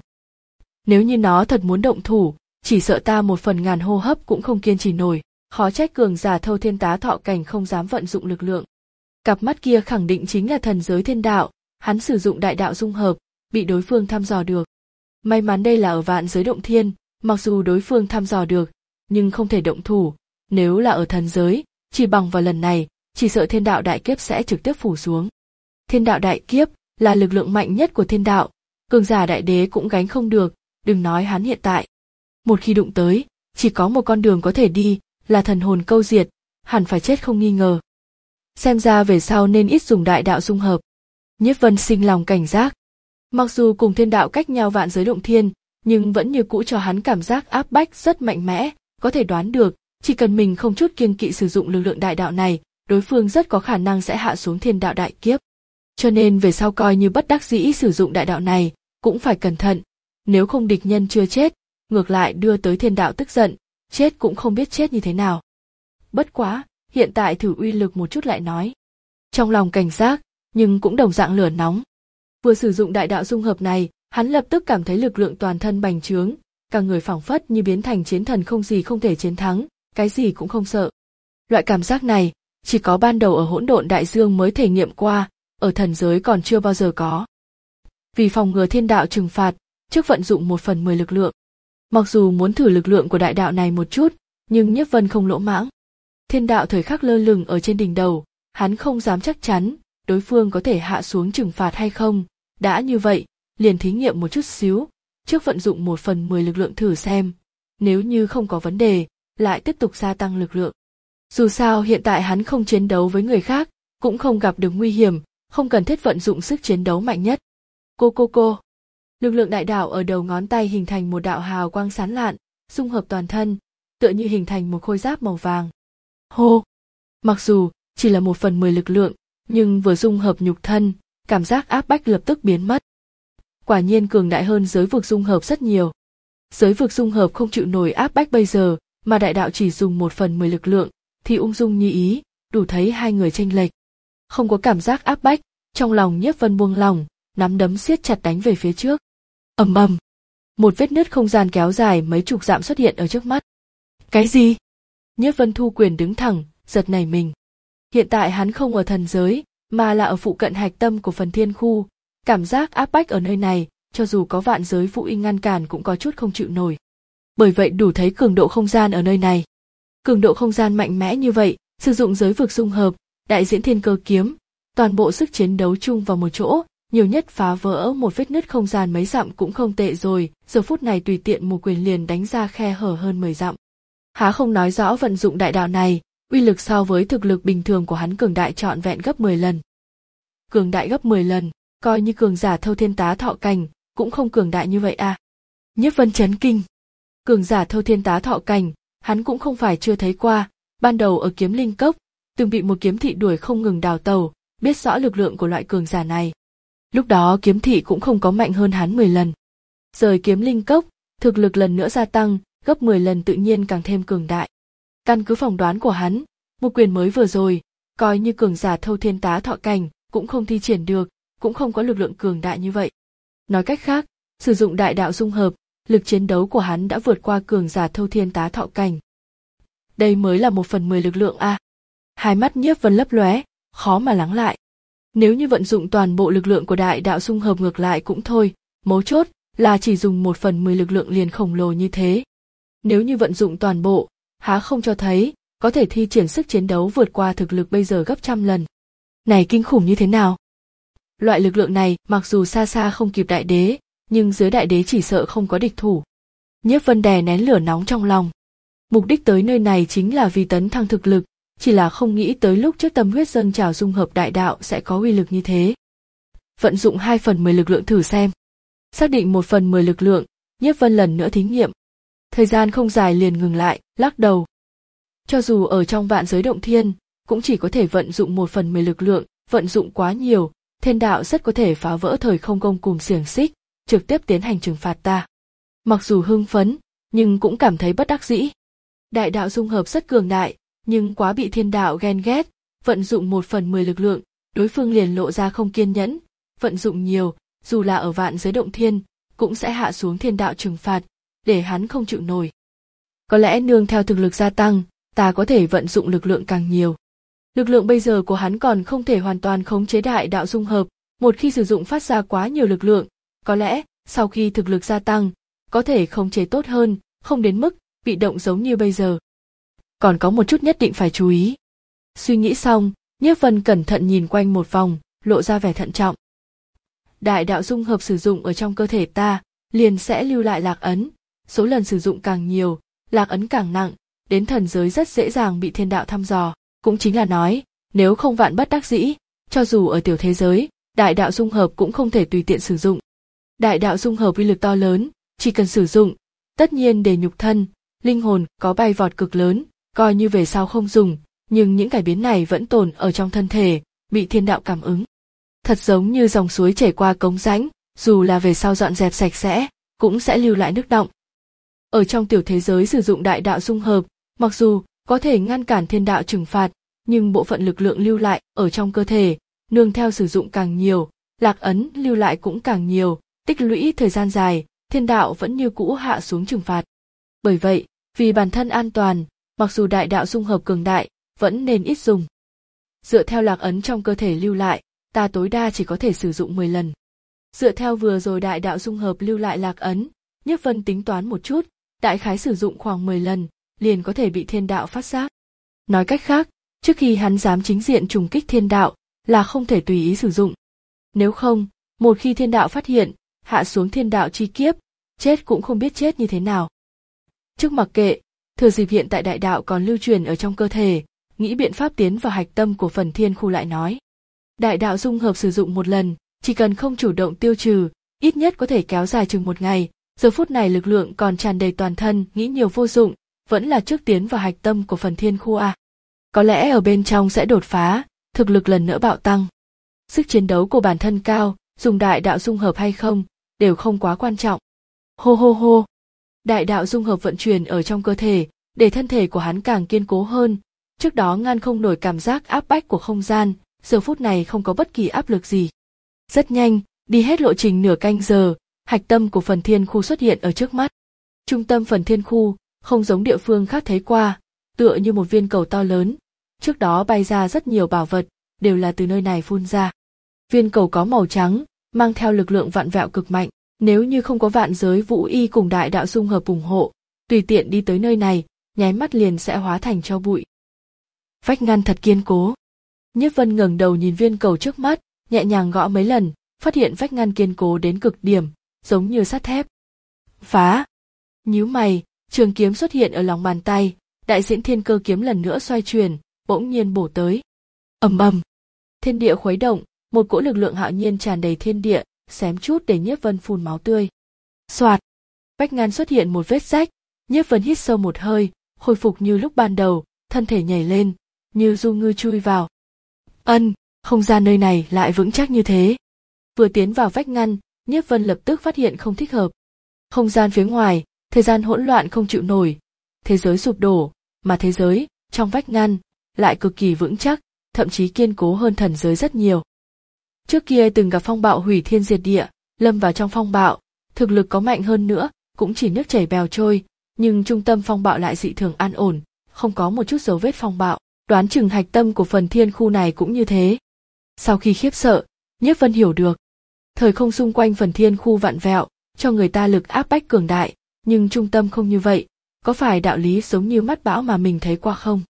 [SPEAKER 1] Nếu như nó thật muốn động thủ, chỉ sợ ta một phần ngàn hô hấp cũng không kiên trì nổi, khó trách cường giả thâu thiên tá thọ cảnh không dám vận dụng lực lượng. Cặp mắt kia khẳng định chính là thần giới thiên đạo, hắn sử dụng đại đạo dung hợp, bị đối phương thăm dò được. May mắn đây là ở vạn giới động thiên, mặc dù đối phương thăm dò được, nhưng không thể động thủ, nếu là ở thần giới, chỉ bằng vào lần này, chỉ sợ thiên đạo đại kiếp sẽ trực tiếp phủ xuống. Thiên đạo đại kiếp là lực lượng mạnh nhất của thiên đạo, cường giả đại đế cũng gánh không được, đừng nói hắn hiện tại. Một khi đụng tới, chỉ có một con đường có thể đi, là thần hồn câu diệt, hẳn phải chết không nghi ngờ. Xem ra về sau nên ít dùng đại đạo dung hợp. Nhiếp Vân sinh lòng cảnh giác. Mặc dù cùng thiên đạo cách nhau vạn giới động thiên, nhưng vẫn như cũ cho hắn cảm giác áp bách rất mạnh mẽ, có thể đoán được, chỉ cần mình không chút kiêng kỵ sử dụng lực lượng đại đạo này, đối phương rất có khả năng sẽ hạ xuống thiên đạo đại kiếp. Cho nên về sau coi như bất đắc dĩ sử dụng đại đạo này, cũng phải cẩn thận, nếu không địch nhân chưa chết, ngược lại đưa tới thiên đạo tức giận, chết cũng không biết chết như thế nào. Bất quá, hiện tại thử uy lực một chút lại nói. Trong lòng cảnh giác, nhưng cũng đồng dạng lửa nóng. Vừa sử dụng đại đạo dung hợp này, hắn lập tức cảm thấy lực lượng toàn thân bành trướng, cả người phảng phất như biến thành chiến thần không gì không thể chiến thắng, cái gì cũng không sợ. Loại cảm giác này, chỉ có ban đầu ở hỗn độn đại dương mới thể nghiệm qua, ở thần giới còn chưa bao giờ có. Vì phòng ngừa thiên đạo trừng phạt, trước vận dụng một phần mười lực lượng. Mặc dù muốn thử lực lượng của đại đạo này một chút, nhưng Nhiếp Vân không lỗ mãng. Thiên đạo thời khắc lơ lửng ở trên đỉnh đầu, hắn không dám chắc chắn, đối phương có thể hạ xuống trừng phạt hay không, đã như vậy, liền thí nghiệm một chút xíu, trước vận dụng một phần mười lực lượng thử xem, nếu như không có vấn đề, lại tiếp tục gia tăng lực lượng. Dù sao hiện tại hắn không chiến đấu với người khác, cũng không gặp được nguy hiểm, không cần thiết vận dụng sức chiến đấu mạnh nhất. Cô cô cô. Lực lượng đại đạo ở đầu ngón tay hình thành một đạo hào quang sáng lạn, dung hợp toàn thân, tựa như hình thành một khôi giáp màu vàng. Hô! Mặc dù chỉ là một phần mười lực lượng, nhưng vừa dung hợp nhục thân, cảm giác áp bách lập tức biến mất. Quả nhiên cường đại hơn giới vực dung hợp rất nhiều. Giới vực dung hợp không chịu nổi áp bách bây giờ, mà đại đạo chỉ dùng một phần mười lực lượng, thì ung dung như ý, đủ thấy hai người chênh lệch. Không có cảm giác áp bách, trong lòng Nhiếp Vân buông lòng, nắm đấm siết chặt đánh về phía trước. Ầm ầm, một vết nứt không gian kéo dài mấy chục dặm xuất hiện ở trước mắt. Cái gì? Nhiếp Vân thu quyền đứng thẳng, giật nảy mình. Hiện tại hắn không ở thần giới, mà là ở phụ cận hạch tâm của phần thiên khu. Cảm giác áp bách ở nơi này, cho dù có vạn giới vũ y ngăn cản cũng có chút không chịu nổi. Bởi vậy đủ thấy cường độ không gian ở nơi này. Cường độ không gian mạnh mẽ như vậy, sử dụng giới vực dung hợp, đại diễn thiên cơ kiếm, toàn bộ sức chiến đấu chung vào một chỗ, nhiều nhất phá vỡ một vết nứt không gian mấy dặm cũng không tệ rồi, giờ phút này tùy tiện một quyền liền đánh ra khe hở hơn mười dặm. Há không nói rõ vận dụng đại đạo này, uy lực so với thực lực bình thường của hắn cường đại trọn vẹn gấp mười lần. Cường đại gấp mười lần, coi như cường giả thâu thiên tá thọ cảnh, cũng không cường đại như vậy à. Nhiếp Vân chấn kinh. Cường giả thâu thiên tá thọ cảnh, hắn cũng không phải chưa thấy qua, ban đầu ở kiếm linh cốc, từng bị một kiếm thị đuổi không ngừng đào tẩu, biết rõ lực lượng của loại cường giả này. Lúc đó kiếm thị cũng không có mạnh hơn hắn mười lần. Rời kiếm linh cốc, thực lực lần nữa gia tăng, gấp mười lần tự nhiên càng thêm cường đại. Căn cứ phỏng đoán của hắn, một quyền mới vừa rồi, coi như cường giả thâu thiên tá thọ cảnh, cũng không thi triển được, cũng không có lực lượng cường đại như vậy. Nói cách khác, sử dụng đại đạo dung hợp, lực chiến đấu của hắn đã vượt qua cường giả thâu thiên tá thọ cảnh. Đây mới là một phần mười lực lượng a. À. Hai mắt Nhiếp Vân lấp lóe, khó mà lắng lại. Nếu như vận dụng toàn bộ lực lượng của đại đạo dung hợp ngược lại cũng thôi, mấu chốt là chỉ dùng một phần mười lực lượng liền khổng lồ như thế. Nếu như vận dụng toàn bộ, há không cho thấy, có thể thi triển sức chiến đấu vượt qua thực lực bây giờ gấp trăm lần. Này kinh khủng như thế nào? Loại lực lượng này mặc dù xa xa không kịp đại đế, nhưng dưới đại đế chỉ sợ không có địch thủ. Nhiếp Vân đè nén lửa nóng trong lòng. Mục đích tới nơi này chính là vì tấn thăng thực lực, chỉ là không nghĩ tới lúc trước tâm huyết dâng trào dung hợp đại đạo sẽ có uy lực như thế. Vận dụng hai phần mười lực lượng thử xem. Xác định một phần mười lực lượng, Nhiếp Vân lần nữa thí nghiệm. Thời gian không dài liền ngừng lại, lắc đầu. Cho dù ở trong vạn giới động thiên, cũng chỉ có thể vận dụng một phần mười lực lượng, vận dụng quá nhiều, thiên đạo rất có thể phá vỡ thời không gông cùm xiềng xích, trực tiếp tiến hành trừng phạt ta. Mặc dù hưng phấn, nhưng cũng cảm thấy bất đắc dĩ. Đại đạo dung hợp rất cường đại, nhưng quá bị thiên đạo ghen ghét, vận dụng một phần mười lực lượng, đối phương liền lộ ra không kiên nhẫn, vận dụng nhiều, dù là ở vạn giới động thiên, cũng sẽ hạ xuống thiên đạo trừng phạt, để hắn không chịu nổi. Có lẽ nương theo thực lực gia tăng, ta có thể vận dụng lực lượng càng nhiều. Lực lượng bây giờ của hắn còn không thể hoàn toàn khống chế đại đạo dung hợp, một khi sử dụng phát ra quá nhiều lực lượng, có lẽ, sau khi thực lực gia tăng, có thể khống chế tốt hơn, không đến mức bị động giống như bây giờ. Còn có một chút nhất định phải chú ý. Suy nghĩ xong, Nhiếp Vân cẩn thận nhìn quanh một vòng, lộ ra vẻ thận trọng. Đại đạo dung hợp sử dụng ở trong cơ thể ta, liền sẽ lưu lại lạc ấn, số lần sử dụng càng nhiều, lạc ấn càng nặng, đến thần giới rất dễ dàng bị thiên đạo thăm dò, cũng chính là nói, nếu không vạn bất đắc dĩ, cho dù ở tiểu thế giới, đại đạo dung hợp cũng không thể tùy tiện sử dụng. Đại đạo dung hợp uy lực to lớn, chỉ cần sử dụng, tất nhiên để nhục thân, linh hồn có bay vọt cực lớn, coi như về sau không dùng, nhưng những cải biến này vẫn tồn ở trong thân thể, bị thiên đạo cảm ứng. Thật giống như dòng suối chảy qua cống rãnh, dù là về sau dọn dẹp sạch sẽ, cũng sẽ lưu lại nước đọng. Ở trong tiểu thế giới sử dụng đại đạo dung hợp, mặc dù có thể ngăn cản thiên đạo trừng phạt, nhưng bộ phận lực lượng lưu lại ở trong cơ thể, nương theo sử dụng càng nhiều, lạc ấn lưu lại cũng càng nhiều, tích lũy thời gian dài, thiên đạo vẫn như cũ hạ xuống trừng phạt. Bởi vậy, vì bản thân an toàn, mặc dù đại đạo dung hợp cường đại, vẫn nên ít dùng. Dựa theo lạc ấn trong cơ thể lưu lại, ta tối đa chỉ có thể sử dụng mười lần. Dựa theo vừa rồi đại đạo dung hợp lưu lại lạc ấn, Nhiếp Vân tính toán một chút, đại khái sử dụng khoảng mười lần, liền có thể bị thiên đạo phát giác. Nói cách khác, trước khi hắn dám chính diện trùng kích thiên đạo, là không thể tùy ý sử dụng. Nếu không, một khi thiên đạo phát hiện, hạ xuống thiên đạo chi kiếp, chết cũng không biết chết như thế nào. Trước mặc kệ, thừa dịp hiện tại đại đạo còn lưu truyền ở trong cơ thể, nghĩ biện pháp tiến vào hạch tâm của phần thiên khu lại nói. Đại đạo dung hợp sử dụng một lần, chỉ cần không chủ động tiêu trừ, ít nhất có thể kéo dài chừng một ngày, Giờ phút này lực lượng còn tràn đầy toàn thân, nghĩ nhiều vô dụng, vẫn là trước tiến vào hạch tâm của phần thiên khu à. Có lẽ ở bên trong sẽ đột phá, thực lực lần nữa bạo tăng. Sức chiến đấu của bản thân cao, dùng đại đạo dung hợp hay không, đều không quá quan trọng. Hô hô hô. Đại đạo dung hợp vận chuyển ở trong cơ thể, để thân thể của hắn càng kiên cố hơn. Trước đó ngăn không nổi cảm giác áp bách của không gian, giờ phút này không có bất kỳ áp lực gì. Rất nhanh, đi hết lộ trình nửa canh giờ, hạch tâm của phần thiên khu xuất hiện ở trước mắt. Trung tâm phần thiên khu, không giống địa phương khác thấy qua, tựa như một viên cầu to lớn. Trước đó bay ra rất nhiều bảo vật, đều là từ nơi này phun ra. Viên cầu có màu trắng, mang theo lực lượng vạn vẹo cực mạnh. Nếu như không có vạn giới vũ y cùng đại đạo dung hợp ủng hộ, tùy tiện đi tới nơi này, nháy mắt liền sẽ hóa thành tro bụi. Vách ngăn thật kiên cố. Nhiếp Vân ngẩng đầu nhìn viên cầu trước mắt, nhẹ nhàng gõ mấy lần, phát hiện vách ngăn kiên cố đến cực điểm, giống như sắt thép. Phá! Nhíu mày, trường kiếm xuất hiện ở lòng bàn tay, đại diễn thiên cơ kiếm lần nữa xoay chuyển, bỗng nhiên bổ tới. Ầm ầm! Thiên địa khuấy động, một cỗ lực lượng hạo nhiên tràn đầy thiên địa, xém chút để Nhiếp Vân phun máu tươi. Soạt! Vách ngăn xuất hiện một vết rách, Nhiếp Vân hít sâu một hơi, khôi phục như lúc ban đầu, thân thể nhảy lên, như du ngư chui vào. Ân, không gian nơi này lại vững chắc như thế. Vừa tiến vào vách ngăn, Nhiếp Vân lập tức phát hiện không thích hợp. Không gian phía ngoài, thời gian hỗn loạn không chịu nổi, thế giới sụp đổ, mà thế giới trong vách ngăn lại cực kỳ vững chắc, thậm chí kiên cố hơn thần giới rất nhiều. Trước kia từng gặp phong bạo hủy thiên diệt địa, lâm vào trong phong bạo, thực lực có mạnh hơn nữa, cũng chỉ nước chảy bèo trôi, nhưng trung tâm phong bạo lại dị thường an ổn, không có một chút dấu vết phong bạo, đoán chừng hạch tâm của phần thiên khu này cũng như thế. Sau khi khiếp sợ, Nhiếp Vân hiểu được, thời không xung quanh phần thiên khu vặn vẹo, cho người ta lực áp bách cường đại, nhưng trung tâm không như vậy, có phải đạo lý giống như mắt bão mà mình thấy qua không?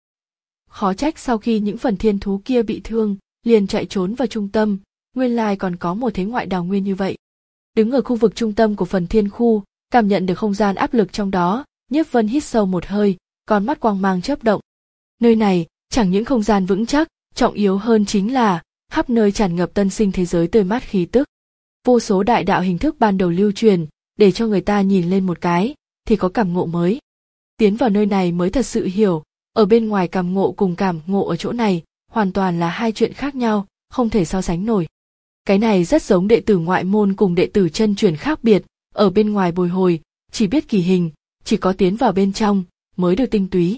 [SPEAKER 1] Khó trách sau khi những phần thiên thú kia bị thương, liền chạy trốn vào trung tâm, nguyên lai còn có một thế ngoại đào nguyên như vậy. Đứng ở khu vực trung tâm của phần thiên khu, cảm nhận được không gian áp lực trong đó, Nhiếp Vân hít sâu một hơi, con mắt quang mang chớp động. Nơi này, chẳng những không gian vững chắc, trọng yếu hơn chính là, khắp nơi tràn ngập tân sinh thế giới tươi mát khí tức. Vô số đại đạo hình thức ban đầu lưu truyền, để cho người ta nhìn lên một cái, thì có cảm ngộ mới. Tiến vào nơi này mới thật sự hiểu, ở bên ngoài cảm ngộ cùng cảm ngộ ở chỗ này, hoàn toàn là hai chuyện khác nhau, không thể so sánh nổi. Cái này rất giống đệ tử ngoại môn cùng đệ tử chân truyền khác biệt, ở bên ngoài bồi hồi, chỉ biết kỳ hình, chỉ có tiến vào bên trong, mới được tinh túy.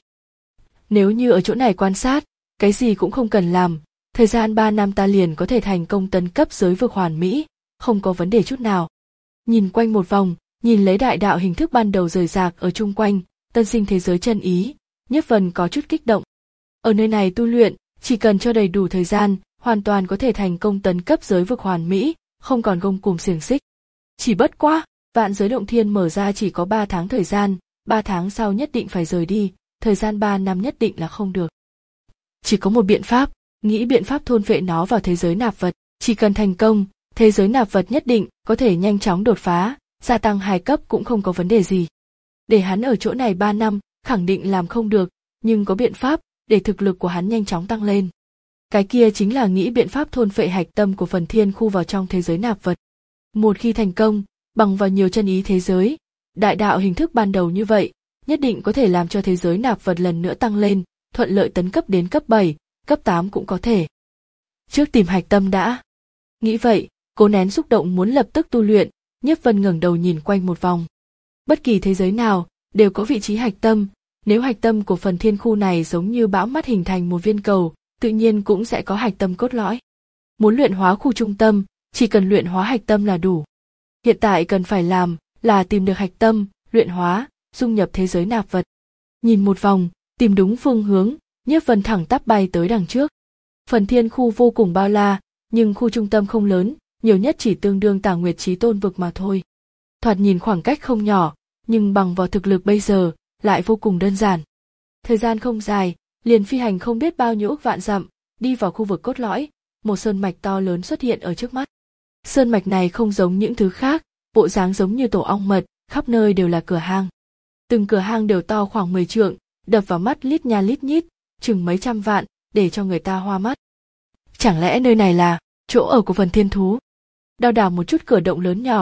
[SPEAKER 1] Nếu như ở chỗ này quan sát, cái gì cũng không cần làm, thời gian ba năm ta liền có thể thành công tấn cấp giới vực hoàn mỹ, không có vấn đề chút nào. Nhìn quanh một vòng, nhìn lấy đại đạo hình thức ban đầu rời rạc ở chung quanh, tân sinh thế giới chân ý, Nhiếp Vân có chút kích động. Ở nơi này tu luyện, chỉ cần cho đầy đủ thời gian, hoàn toàn có thể thành công tấn cấp giới vực hoàn mỹ, không còn gông cùm xiềng xích. Chỉ bất quá, vạn giới động thiên mở ra chỉ có ba tháng thời gian, ba tháng sau nhất định phải rời đi, thời gian ba năm nhất định là không được. Chỉ có một biện pháp, nghĩ biện pháp thôn phệ nó vào thế giới nạp vật, chỉ cần thành công, thế giới nạp vật nhất định có thể nhanh chóng đột phá, gia tăng hai cấp cũng không có vấn đề gì. Để hắn ở chỗ này ba năm, khẳng định làm không được, nhưng có biện pháp để thực lực của hắn nhanh chóng tăng lên. Cái kia chính là nghĩ biện pháp thôn phệ hạch tâm của phần thiên khu vào trong thế giới nạp vật. Một khi thành công, bằng vào nhiều chân ý thế giới, đại đạo hình thức ban đầu như vậy, nhất định có thể làm cho thế giới nạp vật lần nữa tăng lên, thuận lợi tấn cấp đến cấp bảy, cấp tám cũng có thể. Trước tìm hạch tâm đã. Nghĩ vậy, cố nén xúc động muốn lập tức tu luyện, Nhiếp Vân ngẩng đầu nhìn quanh một vòng. Bất kỳ thế giới nào, đều có vị trí hạch tâm, nếu hạch tâm của phần thiên khu này giống như bão mắt hình thành một viên cầu, tự nhiên cũng sẽ có hạch tâm cốt lõi. Muốn luyện hóa khu trung tâm, chỉ cần luyện hóa hạch tâm là đủ. Hiện tại cần phải làm là tìm được hạch tâm, luyện hóa, dung nhập thế giới nạp vật. Nhìn một vòng, tìm đúng phương hướng, Nhiếp Vân thẳng tắp bay tới đằng trước. Phần thiên khu vô cùng bao la, nhưng khu trung tâm không lớn, nhiều nhất chỉ tương đương Tà Nguyệt Chí Tôn vực mà thôi. Thoạt nhìn khoảng cách không nhỏ, nhưng bằng vào thực lực bây giờ, lại vô cùng đơn giản. Thời gian không dài, liền phi hành không biết bao nhiêu ức vạn dặm, đi vào khu vực cốt lõi, một sơn mạch to lớn xuất hiện ở trước mắt. Sơn mạch này không giống những thứ khác, bộ dáng giống như tổ ong mật, khắp nơi đều là cửa hang. Từng cửa hang đều to khoảng mười trượng, đập vào mắt lít nha lít nhít, chừng mấy trăm vạn, để cho người ta hoa mắt. Chẳng lẽ nơi này là chỗ ở của phần thiên thú? Đao đảo một chút cửa động lớn nhỏ,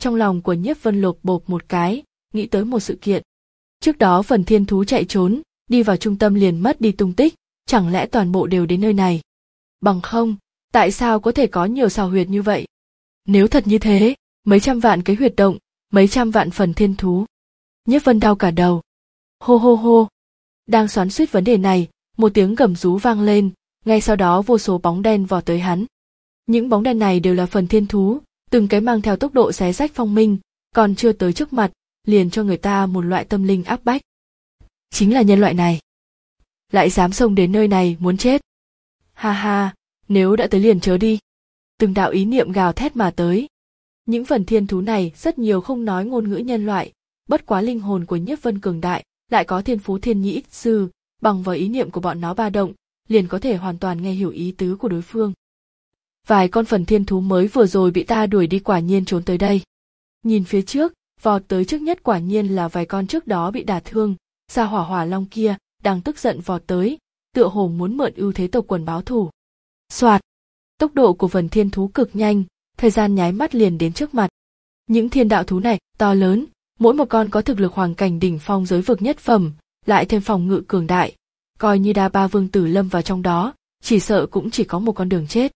[SPEAKER 1] Trong lòng của Nhiếp Vân lộp bộp một cái, nghĩ tới một sự kiện. Trước đó phần thiên thú chạy trốn, đi vào trung tâm liền mất đi tung tích, chẳng lẽ toàn bộ đều đến nơi này? Bằng không, tại sao có thể có nhiều sào huyệt như vậy? Nếu thật như thế, mấy trăm vạn cái huyệt động, mấy trăm vạn phần thiên thú. Nhiếp Vân đau cả đầu. Hô hô hô. Đang xoắn xuýt vấn đề này, một tiếng gầm rú vang lên, ngay sau đó vô số bóng đen vọt tới hắn. Những bóng đen này đều là phần thiên thú, từng cái mang theo tốc độ xé rách phong minh, còn chưa tới trước mặt, liền cho người ta một loại tâm linh áp bách. Chính là nhân loại này. Lại dám xông đến nơi này muốn chết. Ha ha, nếu đã tới liền chớ đi. Từng đạo ý niệm gào thét mà tới. Những phần thiên thú này rất nhiều không nói ngôn ngữ nhân loại, bất quá linh hồn của Nhiếp Vân cường đại, lại có thiên phú thiên nhĩ sư, bằng vào ý niệm của bọn nó ba động, liền có thể hoàn toàn nghe hiểu ý tứ của đối phương. Vài con phần thiên thú mới vừa rồi bị ta đuổi đi quả nhiên trốn tới đây. Nhìn phía trước, vọt tới trước nhất quả nhiên là vài con trước đó bị đả thương, Sa Hỏa Hỏa Long kia đang tức giận vọt tới, tựa hồ muốn mượn ưu thế tộc quần báo thù. Soạt, tốc độ của phần thiên thú cực nhanh, thời gian nháy mắt liền đến trước mặt. Những thiên đạo thú này to lớn, mỗi một con có thực lực hoàng cảnh đỉnh phong giới vực nhất phẩm, lại thêm phòng ngự cường đại, coi như đa ba vương tử lâm vào trong đó, chỉ sợ cũng chỉ có một con đường chết.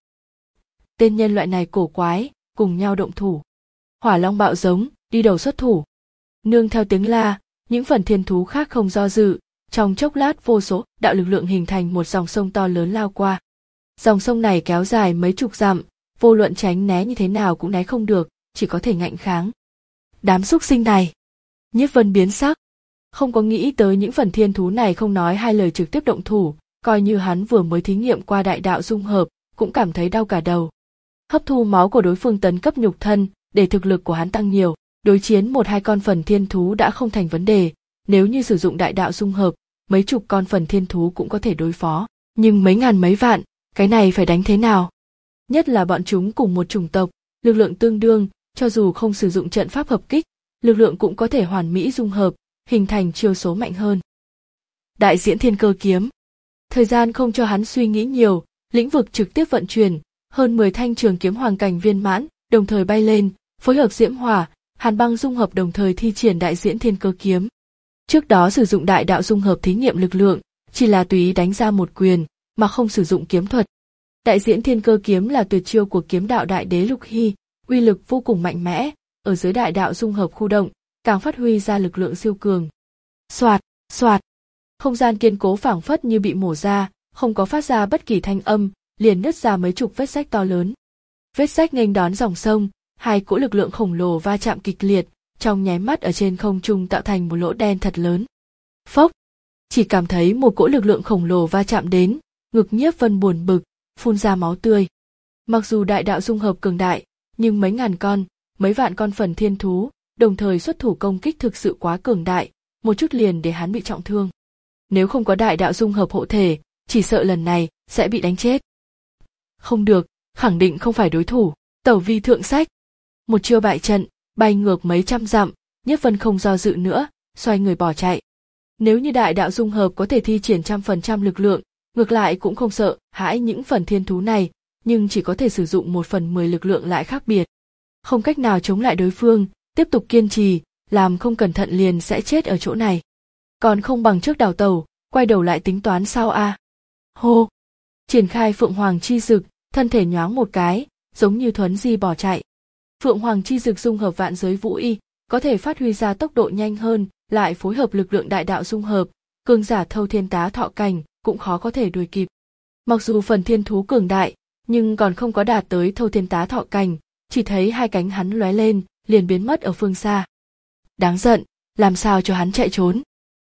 [SPEAKER 1] Tên nhân loại này cổ quái, cùng nhau động thủ. Hỏa Long bạo giống, đi đầu xuất thủ. Nương theo tiếng la, những phần thiên thú khác không do dự, trong chốc lát vô số đạo lực lượng hình thành một dòng sông to lớn lao qua. Dòng sông này kéo dài mấy chục dặm, vô luận tránh né như thế nào cũng né không được, chỉ có thể ngạnh kháng. Đám súc sinh này. Nhiếp Vân biến sắc, không có nghĩ tới những phần thiên thú này không nói hai lời trực tiếp động thủ, coi như hắn vừa mới thí nghiệm qua đại đạo dung hợp, cũng cảm thấy đau cả đầu. Hấp thu máu của đối phương tấn cấp nhục thân, để thực lực của hắn tăng nhiều, đối chiến một hai con phần thiên thú đã không thành vấn đề, nếu như sử dụng đại đạo dung hợp, mấy chục con phần thiên thú cũng có thể đối phó, nhưng mấy ngàn mấy vạn, cái này phải đánh thế nào? Nhất là bọn chúng cùng một chủng tộc, lực lượng tương đương, cho dù không sử dụng trận pháp hợp kích, lực lượng cũng có thể hoàn mỹ dung hợp, hình thành chiêu số mạnh hơn. Đại diễn thiên cơ kiếm. Thời gian không cho hắn suy nghĩ nhiều, lĩnh vực trực tiếp vận chuyển, hơn mười thanh trường kiếm hoàng cảnh viên mãn, đồng thời bay lên, phối hợp diễm hỏa, hàn băng dung hợp đồng thời thi triển đại diễn thiên cơ kiếm. Trước đó sử dụng đại đạo dung hợp thí nghiệm lực lượng, chỉ là tùy ý đánh ra một quyền, mà không sử dụng kiếm thuật. Đại diễn thiên cơ kiếm là tuyệt chiêu của kiếm đạo đại đế Lục Hy, uy lực vô cùng mạnh mẽ, ở dưới đại đạo dung hợp khu động, càng phát huy ra lực lượng siêu cường. Soạt, soạt, không gian kiên cố phảng phất như bị mổ ra, không có phát ra bất kỳ thanh âm, liền nứt ra mấy chục vết rách to lớn. Vết rách nghênh đón dòng sông, hai cỗ lực lượng khổng lồ va chạm kịch liệt, trong nháy mắt ở trên không trung tạo thành một lỗ đen thật lớn. Phốc, chỉ cảm thấy một cỗ lực lượng khổng lồ va chạm đến, ngực Nhiếp Vân buồn bực, phun ra máu tươi. Mặc dù đại đạo dung hợp cường đại, nhưng mấy ngàn con, mấy vạn con phần thiên thú, đồng thời xuất thủ công kích thực sự quá cường đại, một chút liền để hắn bị trọng thương. Nếu không có đại đạo dung hợp hộ thể, chỉ sợ lần này sẽ bị đánh chết. Không được, khẳng định không phải đối thủ, tẩu vi thượng sách. Một chiêu bại trận, bay ngược mấy trăm dặm, Nhiếp Vân không do dự nữa, xoay người bỏ chạy. Nếu như đại đạo dung hợp có thể thi triển trăm phần trăm lực lượng, ngược lại cũng không sợ hãi những phần thiên thú này, nhưng chỉ có thể sử dụng một phần mười lực lượng lại khác biệt. Không cách nào chống lại đối phương, tiếp tục kiên trì, làm không cẩn thận liền sẽ chết ở chỗ này. Còn không bằng trước đào tẩu, quay đầu lại tính toán sao a? À? Hô! Triển khai Phượng Hoàng chi dực, thân thể nhoáng một cái, giống như thuấn di bỏ chạy. Phượng Hoàng chi dực dung hợp vạn giới vũ y, có thể phát huy ra tốc độ nhanh hơn, lại phối hợp lực lượng đại đạo dung hợp, cường giả thâu thiên tá thọ cảnh cũng khó có thể đuổi kịp. Mặc dù phần thiên thú cường đại, nhưng còn không có đạt tới thâu thiên tá thọ cảnh, chỉ thấy hai cánh hắn lóe lên, liền biến mất ở phương xa. Đáng giận, làm sao cho hắn chạy trốn?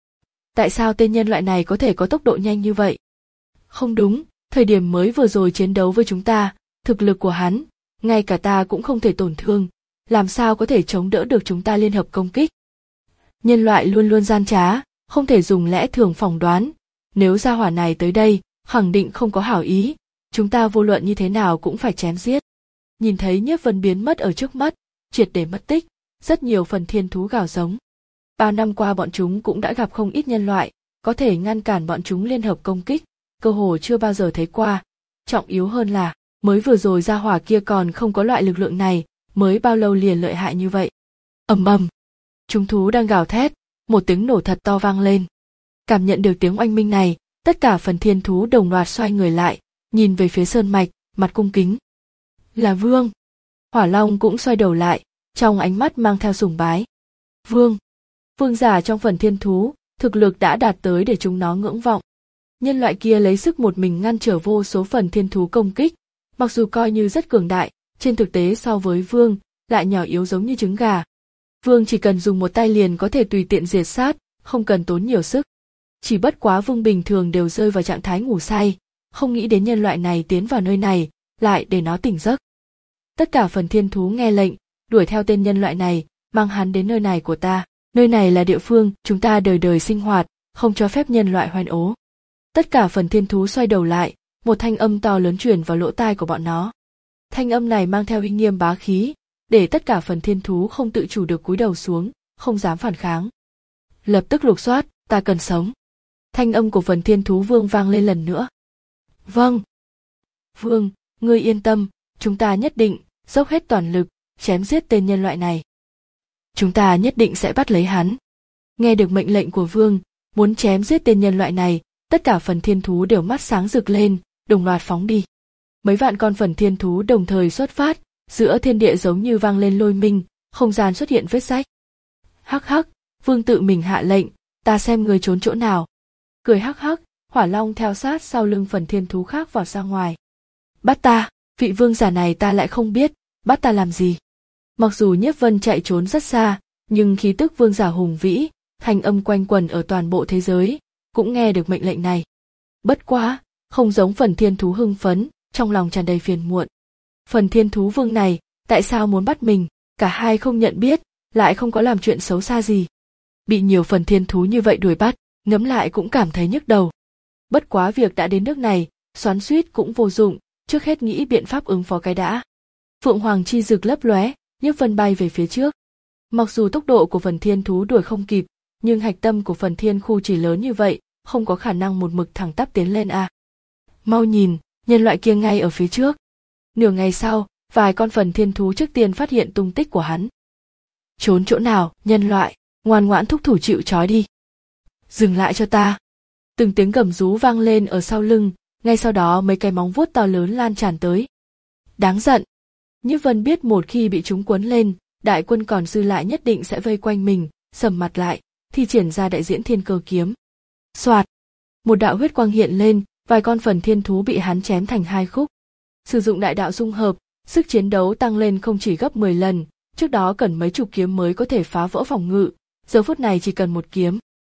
[SPEAKER 1] Tại sao tên nhân loại này có thể có tốc độ nhanh như vậy? Không đúng, thời điểm mới vừa rồi chiến đấu với chúng ta, thực lực của hắn, ngay cả ta cũng không thể tổn thương, làm sao có thể chống đỡ được chúng ta liên hợp công kích? Nhân loại luôn luôn gian trá, không thể dùng lẽ thường phỏng đoán, nếu gia hỏa này tới đây, khẳng định không có hảo ý, chúng ta vô luận như thế nào cũng phải chém giết. Nhìn thấy Nhiếp Vân biến mất ở trước mắt, triệt để mất tích, rất nhiều phần thiên thú gào giống. Bao năm qua bọn chúng cũng đã gặp không ít nhân loại, có thể ngăn cản bọn chúng liên hợp công kích, cơ hồ chưa bao giờ thấy qua. Trọng yếu hơn là, mới vừa rồi gia hỏa kia còn không có loại lực lượng này, mới bao lâu liền lợi hại như vậy. Ầm ầm, chúng thú đang gào thét, một tiếng nổ thật to vang lên. Cảm nhận được tiếng oanh minh này, tất cả phần thiên thú đồng loạt xoay người lại, nhìn về phía sơn mạch, mặt cung kính. Là vương. Hỏa Long cũng xoay đầu lại, trong ánh mắt mang theo sùng bái. Vương. Vương giả trong phần thiên thú, thực lực đã đạt tới để chúng nó ngưỡng vọng. Nhân loại kia lấy sức một mình ngăn trở vô số phần thiên thú công kích, mặc dù coi như rất cường đại, trên thực tế so với vương, lại nhỏ yếu giống như trứng gà. Vương chỉ cần dùng một tay liền có thể tùy tiện diệt sát, không cần tốn nhiều sức. Chỉ bất quá vương bình thường đều rơi vào trạng thái ngủ say, không nghĩ đến nhân loại này tiến vào nơi này, lại để nó tỉnh giấc. Tất cả phần thiên thú nghe lệnh, đuổi theo tên nhân loại này, mang hắn đến nơi này của ta. Nơi này là địa phương chúng ta đời đời sinh hoạt, không cho phép nhân loại hoan ố. Tất cả phần thiên thú xoay đầu lại, một thanh âm to lớn truyền vào lỗ tai của bọn nó. Thanh âm này mang theo uy nghiêm bá khí, để tất cả phần thiên thú không tự chủ được cúi đầu xuống, không dám phản kháng. Lập tức lục soát, ta cần sống. Thanh âm của phần thiên thú vương vang lên lần nữa. Vâng. Vương, ngươi yên tâm, chúng ta nhất định dốc hết toàn lực, chém giết tên nhân loại này. Chúng ta nhất định sẽ bắt lấy hắn. Nghe được mệnh lệnh của vương, muốn chém giết tên nhân loại này, tất cả phần thiên thú đều mắt sáng rực lên, đồng loạt phóng đi. Mấy vạn con phần thiên thú đồng thời xuất phát, giữa thiên địa giống như vang lên lôi minh, không gian xuất hiện vết rách. Hắc hắc, vương tự mình hạ lệnh, ta xem ngươi trốn chỗ nào. Cười hắc hắc, Hỏa Long theo sát sau lưng phần thiên thú khác vào ra ngoài. Bắt ta, vị vương giả này ta lại không biết, bắt ta làm gì? Mặc dù Nhiếp Vân chạy trốn rất xa, nhưng khí tức vương giả hùng vĩ, thanh âm quanh quẩn ở toàn bộ thế giới, cũng nghe được mệnh lệnh này. Bất quá, không giống phần thiên thú hưng phấn, trong lòng tràn đầy phiền muộn. Phần thiên thú vương này, tại sao muốn bắt mình? Cả hai không nhận biết, lại không có làm chuyện xấu xa gì. Bị nhiều phần thiên thú như vậy đuổi bắt, ngẫm lại cũng cảm thấy nhức đầu. Bất quá việc đã đến nước này, xoắn xuýt cũng vô dụng, trước hết nghĩ biện pháp ứng phó cái đã. Phượng Hoàng chi rực lấp lóe, Nhiếp Vân bay về phía trước. Mặc dù tốc độ của phần thiên thú đuổi không kịp, nhưng hạch tâm của phần thiên khu chỉ lớn như vậy, không có khả năng một mực thẳng tắp tiến lên à. Mau nhìn, nhân loại kia ngay ở phía trước. Nửa ngày sau, vài con phần thiên thú trước tiên phát hiện tung tích của hắn. Trốn chỗ nào, nhân loại, ngoan ngoãn thúc thủ chịu trói đi. Dừng lại cho ta. Từng tiếng gầm rú vang lên ở sau lưng, ngay sau đó mấy cái móng vuốt to lớn lan tràn tới. Đáng giận. Nhiếp Vân biết một khi bị chúng cuốn lên, đại quân còn dư lại nhất định sẽ vây quanh mình, sầm mặt lại, thi triển ra đại diễn thiên cơ kiếm. Soạt, một đạo huyết quang hiện lên, vài con phần thiên thú bị hắn chém thành hai khúc. Sử dụng đại đạo dung hợp, sức chiến đấu tăng lên không chỉ gấp mười lần, trước đó cần mấy chục kiếm mới có thể phá vỡ phòng ngự, giờ phút này chỉ cần một kiếm.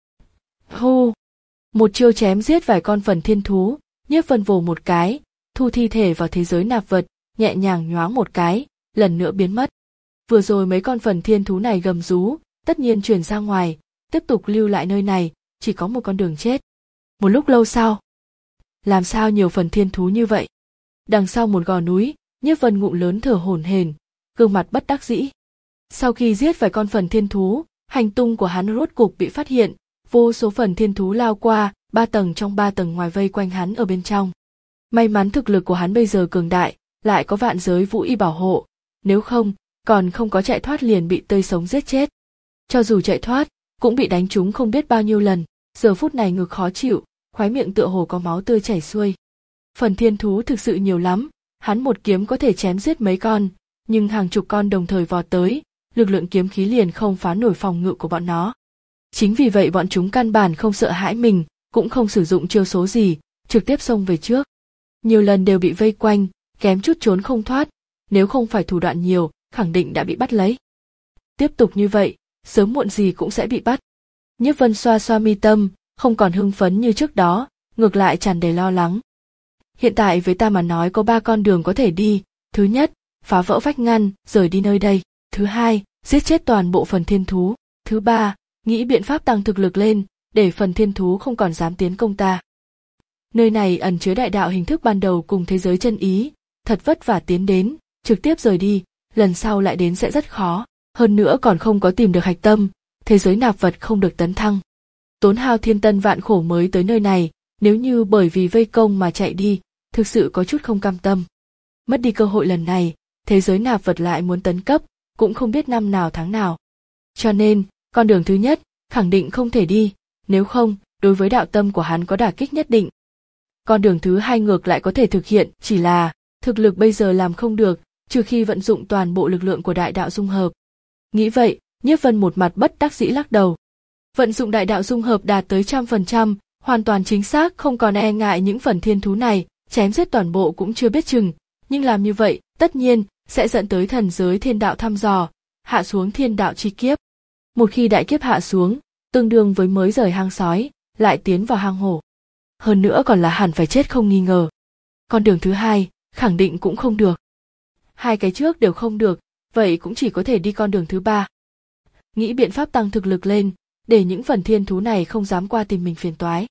[SPEAKER 1] Hô! Một chiêu chém giết vài con phần thiên thú, Nhiếp Vân vồ một cái, thu thi thể vào thế giới nạp vật, nhẹ nhàng nhoáng một cái, lần nữa biến mất. Vừa rồi mấy con phần thiên thú này gầm rú, tất nhiên truyền ra ngoài, tiếp tục lưu lại nơi này, chỉ có một con đường chết. Một lúc lâu sau, làm sao nhiều phần thiên thú như vậy? Đằng sau một gò núi, Nhiếp Vân ngụm lớn thở hổn hển, gương mặt bất đắc dĩ. Sau khi giết vài con phần thiên thú, hành tung của hắn rốt cục bị phát hiện, vô số phần thiên thú lao qua, ba tầng trong ba tầng ngoài vây quanh hắn ở bên trong. May mắn thực lực của hắn bây giờ cường đại, lại có vạn giới vũ y bảo hộ, nếu không, còn không có chạy thoát liền bị tươi sống giết chết. Cho dù chạy thoát, cũng bị đánh trúng không biết bao nhiêu lần, giờ phút này ngực khó chịu, khóe miệng tựa hồ có máu tươi chảy xuôi. Phần thiên thú thực sự nhiều lắm, hắn một kiếm có thể chém giết mấy con, nhưng hàng chục con đồng thời vọt tới, lực lượng kiếm khí liền không phá nổi phòng ngự của bọn nó. Chính vì vậy bọn chúng căn bản không sợ hãi mình, cũng không sử dụng chiêu số gì, trực tiếp xông về trước. Nhiều lần đều bị vây quanh, kém chút trốn không thoát, nếu không phải thủ đoạn nhiều, khẳng định đã bị bắt lấy. Tiếp tục như vậy, sớm muộn gì cũng sẽ bị bắt. Nhiếp Vân xoa xoa mi tâm, không còn hưng phấn như trước đó, ngược lại tràn đầy lo lắng. Hiện tại với ta mà nói có ba con đường có thể đi, thứ nhất, phá vỡ vách ngăn, rời đi nơi đây, thứ hai, giết chết toàn bộ phần thiên thú, thứ ba, nghĩ biện pháp tăng thực lực lên, để phần thiên thú không còn dám tiến công ta. Nơi này ẩn chứa đại đạo hình thức ban đầu cùng thế giới chân ý, thật vất vả tiến đến, trực tiếp rời đi, lần sau lại đến sẽ rất khó, hơn nữa còn không có tìm được hạch tâm, thế giới nạp vật không được tấn thăng. Tốn hao thiên tân vạn khổ mới tới nơi này, nếu như bởi vì vây công mà chạy đi, thực sự có chút không cam tâm. Mất đi cơ hội lần này, thế giới nạp vật lại muốn tấn cấp, cũng không biết năm nào tháng nào. Cho nên, con đường thứ nhất, khẳng định không thể đi, nếu không, đối với đạo tâm của hắn có đả kích nhất định. Con đường thứ hai ngược lại có thể thực hiện, chỉ là, thực lực bây giờ làm không được, trừ khi vận dụng toàn bộ lực lượng của đại đạo dung hợp. Nghĩ vậy, Nhiếp Vân một mặt bất đắc dĩ lắc đầu. Vận dụng đại đạo dung hợp đạt tới trăm phần trăm, hoàn toàn chính xác, không còn e ngại những phần thiên thú này, chém giết toàn bộ cũng chưa biết chừng, nhưng làm như vậy, tất nhiên, sẽ dẫn tới thần giới thiên đạo thăm dò, hạ xuống thiên đạo chi kiếp. Một khi đại kiếp hạ xuống, tương đương với mới rời hang sói, lại tiến vào hang hổ. Hơn nữa còn là hẳn phải chết không nghi ngờ. Con đường thứ hai, khẳng định cũng không được. Hai cái trước đều không được, vậy cũng chỉ có thể đi con đường thứ ba. Nghĩ biện pháp tăng thực lực lên, để những phần thiên thú này không dám qua tìm mình phiền toái.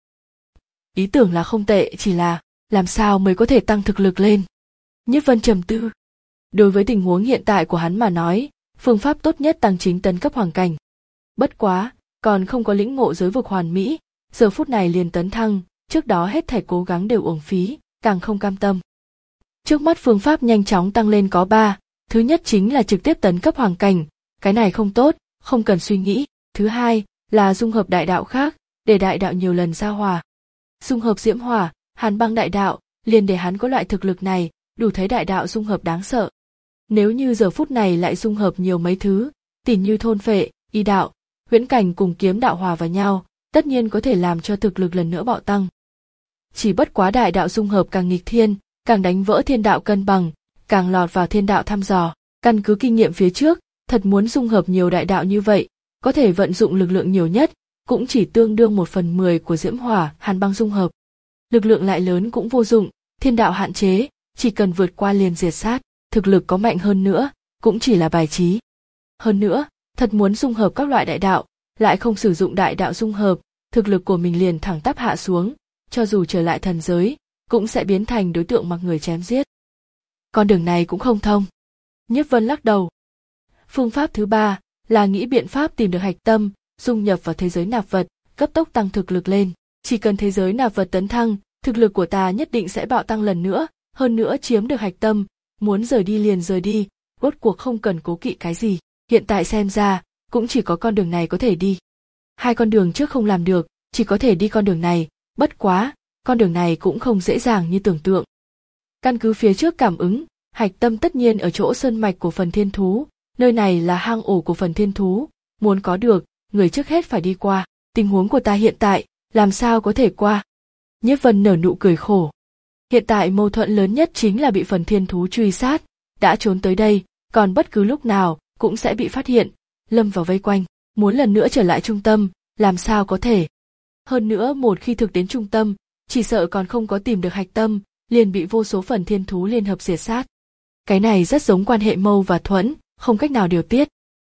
[SPEAKER 1] Ý tưởng là không tệ, chỉ là, làm sao mới có thể tăng thực lực lên? Nhiếp Vân trầm tư. Đối với tình huống hiện tại của hắn mà nói, phương pháp tốt nhất tăng chính tấn cấp hoàng cảnh. Bất quá, còn không có lĩnh ngộ giới vực hoàn mỹ, giờ phút này liền tấn thăng, trước đó hết thảy cố gắng đều uổng phí, càng không cam tâm. Trước mắt phương pháp nhanh chóng tăng lên có ba, thứ nhất chính là trực tiếp tấn cấp hoàng cảnh, cái này không tốt, không cần suy nghĩ. Thứ hai là dung hợp đại đạo khác, để đại đạo nhiều lần giao hòa. Dung hợp diễm hỏa, hàn băng đại đạo, liền để hắn có loại thực lực này, đủ thấy đại đạo dung hợp đáng sợ. Nếu như giờ phút này lại dung hợp nhiều mấy thứ, tỉ như thôn phệ, y đạo, huyễn cảnh cùng kiếm đạo hòa vào nhau, tất nhiên có thể làm cho thực lực lần nữa bạo tăng. Chỉ bất quá đại đạo dung hợp càng nghịch thiên, càng đánh vỡ thiên đạo cân bằng, càng lọt vào thiên đạo thăm dò. Căn cứ kinh nghiệm phía trước, thật muốn dung hợp nhiều đại đạo như vậy, có thể vận dụng lực lượng nhiều nhất, cũng chỉ tương đương một phần mười của diễm hỏa, hàn băng dung hợp. Lực lượng lại lớn cũng vô dụng, thiên đạo hạn chế, chỉ cần vượt qua liền diệt sát, thực lực có mạnh hơn nữa, cũng chỉ là bài trí. Hơn nữa, thật muốn dung hợp các loại đại đạo, lại không sử dụng đại đạo dung hợp, thực lực của mình liền thẳng tắp hạ xuống, cho dù trở lại thần giới, cũng sẽ biến thành đối tượng mặc người chém giết. Con đường này cũng không thông. Nhiếp Vân lắc đầu. Phương pháp thứ ba là nghĩ biện pháp tìm được hạch tâm, dung nhập vào thế giới nạp vật, cấp tốc tăng thực lực lên. Chỉ cần thế giới nạp vật tấn thăng, thực lực của ta nhất định sẽ bạo tăng lần nữa, hơn nữa chiếm được hạch tâm, muốn rời đi liền rời đi, rốt cuộc không cần cố kỵ cái gì. Hiện tại xem ra, cũng chỉ có con đường này có thể đi. Hai con đường trước không làm được, chỉ có thể đi con đường này, bất quá, con đường này cũng không dễ dàng như tưởng tượng. Căn cứ phía trước cảm ứng, hạch tâm tất nhiên ở chỗ sơn mạch của phần thiên thú, nơi này là hang ổ của phần thiên thú, muốn có được, người trước hết phải đi qua. Tình huống của ta hiện tại, làm sao có thể qua? Nhiếp Vân nở nụ cười khổ. Hiện tại mâu thuẫn lớn nhất chính là bị phần thiên thú truy sát, đã trốn tới đây, còn bất cứ lúc nào cũng sẽ bị phát hiện, lâm vào vây quanh, muốn lần nữa trở lại trung tâm, làm sao có thể? Hơn nữa một khi thực đến trung tâm, chỉ sợ còn không có tìm được hạch tâm, liền bị vô số phần thiên thú liên hợp diệt sát. Cái này rất giống quan hệ mâu và thuẫn, không cách nào điều tiết.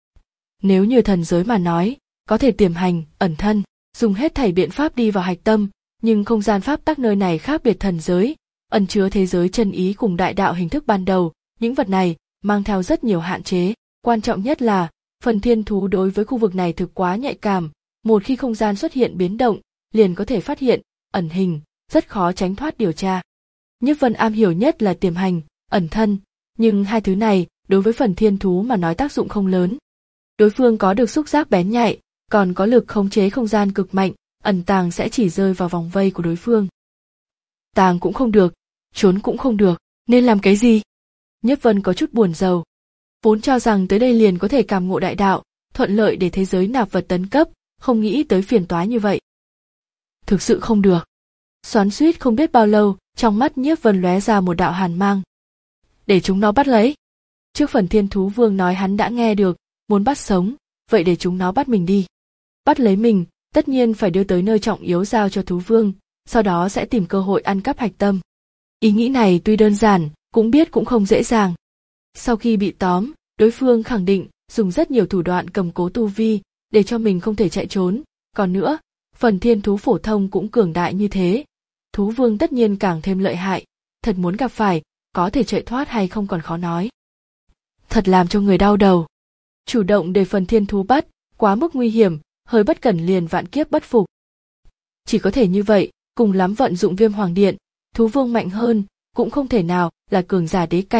[SPEAKER 1] Nếu như thần giới mà nói, có thể tiềm hành, ẩn thân, dùng hết thảy biện pháp đi vào hạch tâm, nhưng không gian pháp tắc nơi này khác biệt thần giới, ẩn chứa thế giới chân ý cùng đại đạo hình thức ban đầu, những vật này mang theo rất nhiều hạn chế, quan trọng nhất là phần thiên thú đối với khu vực này thực quá nhạy cảm, một khi không gian xuất hiện biến động, liền có thể phát hiện, ẩn hình, rất khó tránh thoát điều tra. Nhiếp Vân am hiểu nhất là tiềm hành, ẩn thân, nhưng hai thứ này đối với phần thiên thú mà nói tác dụng không lớn. Đối phương có được xúc giác bén nhạy, còn có lực khống chế không gian cực mạnh, ẩn tàng sẽ chỉ rơi vào vòng vây của đối phương. Tàng cũng không được, trốn cũng không được, nên làm cái gì? Nhiếp Vân có chút buồn rầu. Vốn cho rằng tới đây liền có thể cảm ngộ đại đạo, thuận lợi để thế giới nạp vật tấn cấp, không nghĩ tới phiền toái như vậy. Thực sự không được. Xoắn xuýt không biết bao lâu, trong mắt Nhiếp Vân lóe ra một đạo hàn mang. Để chúng nó bắt lấy. Trước phần thiên thú vương nói hắn đã nghe được, muốn bắt sống, vậy để chúng nó bắt mình đi. Bắt lấy mình, tất nhiên phải đưa tới nơi trọng yếu giao cho thú vương, sau đó sẽ tìm cơ hội ăn cắp hạch tâm. Ý nghĩ này tuy đơn giản, cũng biết cũng không dễ dàng. Sau khi bị tóm, đối phương khẳng định dùng rất nhiều thủ đoạn cầm cố tu vi, để cho mình không thể chạy trốn. Còn nữa, phần thiên thú phổ thông cũng cường đại như thế. Thú vương tất nhiên càng thêm lợi hại, thật muốn gặp phải, có thể chạy thoát hay không còn khó nói. Thật làm cho người đau đầu. Chủ động để phần thiên thú bắt, quá mức nguy hiểm, hơi bất cẩn liền vạn kiếp bất phục. Chỉ có thể như vậy, cùng lắm vận dụng viêm hoàng điện, thú vương mạnh hơn, cũng không thể nào là cường giả đế cảnh,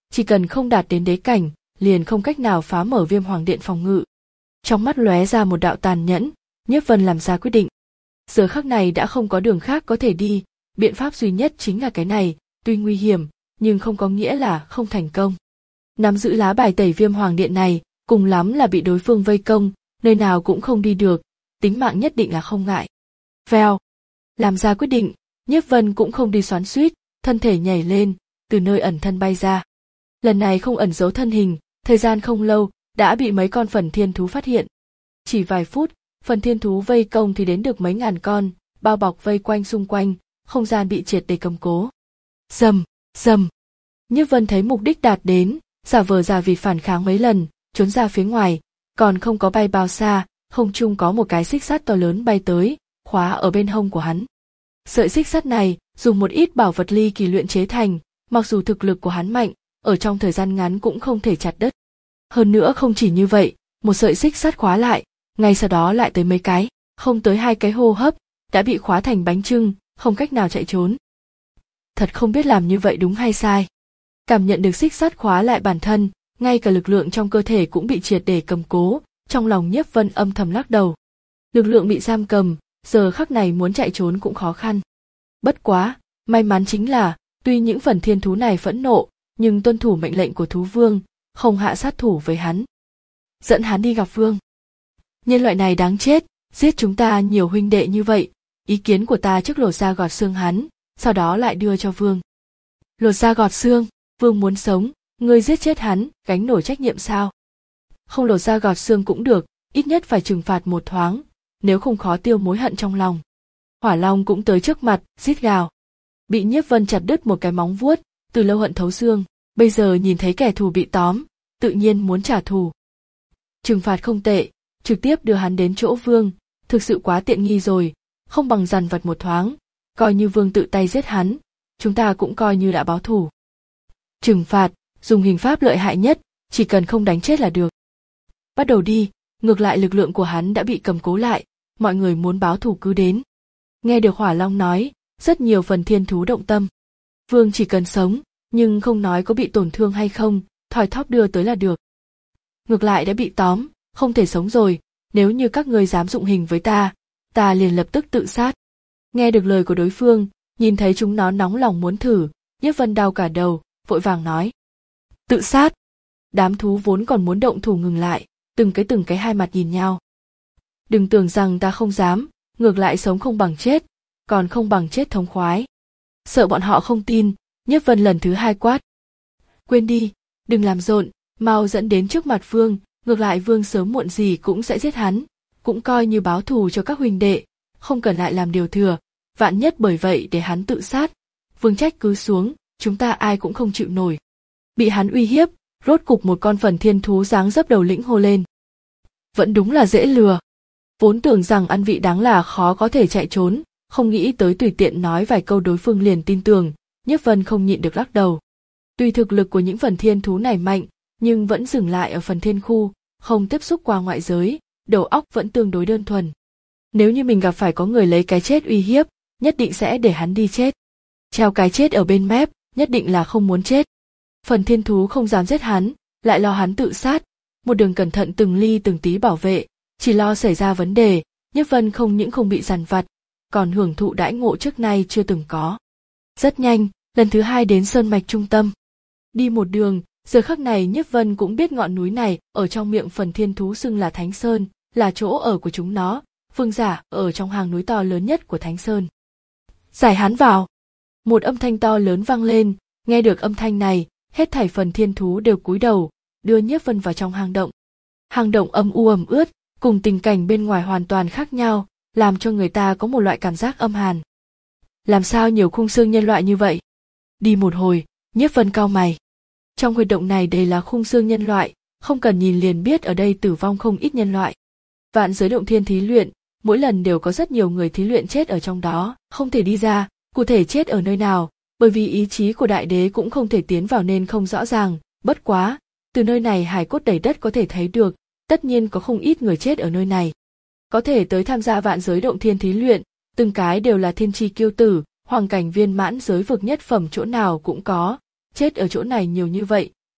[SPEAKER 1] chỉ cần không đạt đến đế cảnh, liền không cách nào phá mở Viêm Hoàng Điện phòng ngự. Trong mắt lóe ra một đạo tàn nhẫn, Nhiếp Vân làm ra quyết định. Giờ khắc này đã không có đường khác có thể đi, biện pháp duy nhất chính là cái này, tuy nguy hiểm, nhưng không có nghĩa là không thành công. Nắm giữ lá bài tẩy Viêm Hoàng Điện này, cùng lắm là bị đối phương vây công, nơi nào cũng không đi được, tính mạng nhất định là không ngại. Vèo, làm ra quyết định, Nhiếp Vân cũng không đi xoắn xuýt, thân thể nhảy lên, từ nơi ẩn thân bay ra. Lần này không ẩn giấu thân hình, thời gian không lâu, đã bị mấy con phần thiên thú phát hiện. Chỉ vài phút, phần thiên thú vây công thì đến được mấy ngàn con, bao bọc vây quanh xung quanh, không gian bị triệt để cầm cố. Rầm, rầm. Nhiếp Vân thấy mục đích đạt đến, giả vờ giả vịt phản kháng mấy lần, trốn ra phía ngoài, còn không có bay bao xa, không trung có một cái xích sắt to lớn bay tới, khóa ở bên hông của hắn. Sợi xích sắt này dùng một ít bảo vật ly kỳ luyện chế thành, mặc dù thực lực của hắn mạnh, ở trong thời gian ngắn cũng không thể chặt đứt. Hơn nữa không chỉ như vậy, một sợi xích sắt khóa lại, ngay sau đó lại tới mấy cái, không tới hai cái hô hấp, đã bị khóa thành bánh chưng, không cách nào chạy trốn. Thật không biết làm như vậy đúng hay sai. Cảm nhận được xích sắt khóa lại bản thân, ngay cả lực lượng trong cơ thể cũng bị triệt để cầm cố, trong lòng Nhiếp Vân âm thầm lắc đầu. Lực lượng bị giam cầm, giờ khắc này muốn chạy trốn cũng khó khăn. Bất quá, may mắn chính là, tuy những phần thiên thú này phẫn nộ, nhưng tuân thủ mệnh lệnh của thú vương, không hạ sát thủ với hắn. Dẫn hắn đi gặp vương. Nhân loại này đáng chết, giết chúng ta nhiều huynh đệ như vậy, ý kiến của ta trước lột da gọt xương hắn, sau đó lại đưa cho vương. Lột da gọt xương, vương muốn sống, ngươi giết chết hắn, gánh nổi trách nhiệm sao? Không lột da gọt xương cũng được, ít nhất phải trừng phạt một thoáng, nếu không khó tiêu mối hận trong lòng. Hỏa Long cũng tới trước mặt, rít gào. Bị Nhiếp Vân chặt đứt một cái móng vuốt, từ lâu hận thấu xương, bây giờ nhìn thấy kẻ thù bị tóm, tự nhiên muốn trả thù. Trừng phạt không tệ, trực tiếp đưa hắn đến chỗ vương, thực sự quá tiện nghi rồi, không bằng dằn vặt một thoáng, coi như vương tự tay giết hắn, chúng ta cũng coi như đã báo thù. Trừng phạt, dùng hình pháp lợi hại nhất, chỉ cần không đánh chết là được. Bắt đầu đi, ngược lại lực lượng của hắn đã bị cầm cố lại, mọi người muốn báo thù cứ đến. Nghe được Hỏa Long nói, rất nhiều phần thiên thú động tâm. Vương chỉ cần sống, nhưng không nói có bị tổn thương hay không, thỏi thóp đưa tới là được. Ngược lại đã bị tóm, không thể sống rồi, nếu như các ngươi dám dụng hình với ta, ta liền lập tức tự sát. Nghe được lời của đối phương, nhìn thấy chúng nó nóng lòng muốn thử, Nhiếp Vân đau cả đầu, vội vàng nói. Tự sát. Đám thú vốn còn muốn động thủ ngừng lại, từng cái từng cái hai mặt nhìn nhau. Đừng tưởng rằng ta không dám, ngược lại sống không bằng chết, còn không bằng chết thống khoái. Sợ bọn họ không tin, Nhiếp Vân lần thứ hai quát. Quên đi, đừng làm rộn, mau dẫn đến trước mặt vương, ngược lại vương sớm muộn gì cũng sẽ giết hắn, cũng coi như báo thù cho các huynh đệ, không cần lại làm điều thừa, vạn nhất bởi vậy để hắn tự sát. Vương trách cứ xuống, chúng ta ai cũng không chịu nổi. Bị hắn uy hiếp, rốt cục một con phần thiên thú dáng dấp đầu lĩnh hô lên. Vẫn đúng là dễ lừa. Vốn tưởng rằng ăn vị đáng là khó có thể chạy trốn, không nghĩ tới tùy tiện nói vài câu đối phương liền tin tưởng, Nhiếp Vân không nhịn được lắc đầu. Tuy thực lực của những phần thiên thú này mạnh, nhưng vẫn dừng lại ở phần thiên khu, không tiếp xúc qua ngoại giới, đầu óc vẫn tương đối đơn thuần. Nếu như mình gặp phải có người lấy cái chết uy hiếp, nhất định sẽ để hắn đi chết. Treo cái chết ở bên mép, nhất định là không muốn chết. Phần thiên thú không dám giết hắn, lại lo hắn tự sát, một đường cẩn thận từng ly từng tí bảo vệ, chỉ lo xảy ra vấn đề, Nhiếp Vân không những không bị dằn vặt, còn hưởng thụ đãi ngộ trước nay chưa từng có. Rất nhanh, lần thứ hai đến sơn mạch trung tâm. Đi một đường, giờ khắc này Nhiếp Vân cũng biết ngọn núi này ở trong miệng phần thiên thú xưng là Thánh Sơn, là chỗ ở của chúng nó, vương giả ở trong hang núi to lớn nhất của Thánh Sơn. Giải hắn vào. Một âm thanh to lớn vang lên, nghe được âm thanh này, hết thảy phần thiên thú đều cúi đầu, đưa Nhiếp Vân vào trong hang động. Hang động âm u ẩm ướt, cùng tình cảnh bên ngoài hoàn toàn khác nhau, làm cho người ta có một loại cảm giác âm hàn. Làm sao nhiều khung xương nhân loại như vậy? Đi một hồi, Nhiếp Vân cau mày. Trong huyệt động này đầy là khung xương nhân loại, không cần nhìn liền biết ở đây tử vong không ít nhân loại. Vạn giới động thiên thí luyện, mỗi lần đều có rất nhiều người thí luyện chết ở trong đó, không thể đi ra, cụ thể chết ở nơi nào, bởi vì ý chí của đại đế cũng không thể tiến vào nên không rõ ràng, bất quá, từ nơi này hài cốt đầy đất có thể thấy được, tất nhiên có không ít người chết ở nơi này. Có thể tới tham gia vạn giới động thiên thí luyện, từng cái đều là thiên tri kiêu tử, hoàng cảnh viên mãn giới vực nhất phẩm chỗ nào cũng có, chết ở chỗ này nhiều như vậy,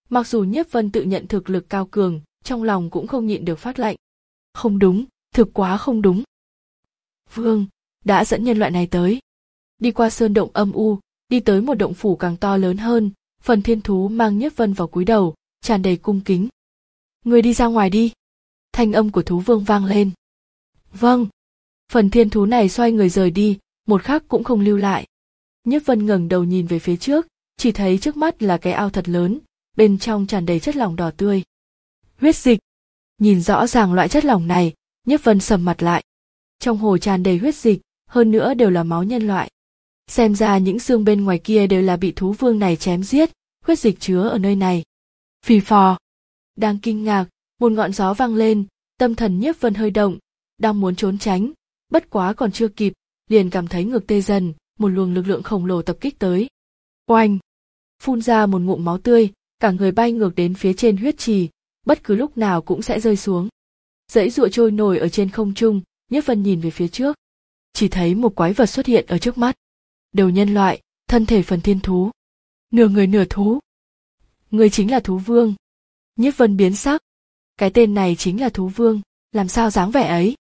[SPEAKER 1] Mặc dù Nhiếp Vân tự nhận thực lực cao cường, trong lòng cũng không nhịn được phát lạnh. Không đúng, thực quá không đúng. Vương, đã dẫn nhân loại này tới. Đi qua sơn động âm u, đi tới một động phủ càng to lớn hơn, Phần Thiên Thú mang Nhiếp Vân vào cúi đầu, tràn đầy cung kính. Người đi ra ngoài đi. Thanh âm của thú vương vang lên. Vâng. Phần Thiên Thú này xoay người rời đi, một khắc cũng không lưu lại. Nhiếp Vân ngẩng đầu nhìn về phía trước, chỉ thấy trước mắt là cái ao thật lớn, bên trong tràn đầy chất lỏng đỏ tươi. Huyết dịch. Nhìn rõ ràng loại chất lỏng này, Nhiếp Vân sầm mặt lại. Trong hồ tràn đầy huyết dịch, hơn nữa đều là máu nhân loại. Xem ra những xương bên ngoài kia đều là bị thú vương này chém giết, huyết dịch chứa ở nơi này. Phì phò. Đang kinh ngạc, một ngọn gió vang lên, tâm thần Nhiếp Vân hơi động, đang muốn trốn tránh, bất quá còn chưa kịp, liền cảm thấy ngực tê dần, một luồng lực lượng khổng lồ tập kích tới. Oanh! Phun ra một ngụm máu tươi, cả người bay ngược đến phía trên huyết trì, bất cứ lúc nào cũng sẽ rơi xuống. Dãy giụa trôi nổi ở trên không trung, Nhiếp Vân nhìn về phía trước. Chỉ thấy một quái vật xuất hiện ở trước mắt. Đầu nhân loại, thân thể phần thiên thú. Nửa người nửa thú. Người chính là thú vương. Nhiếp Vân biến sắc. Cái tên này chính là thú vương, làm sao dáng vẻ ấy?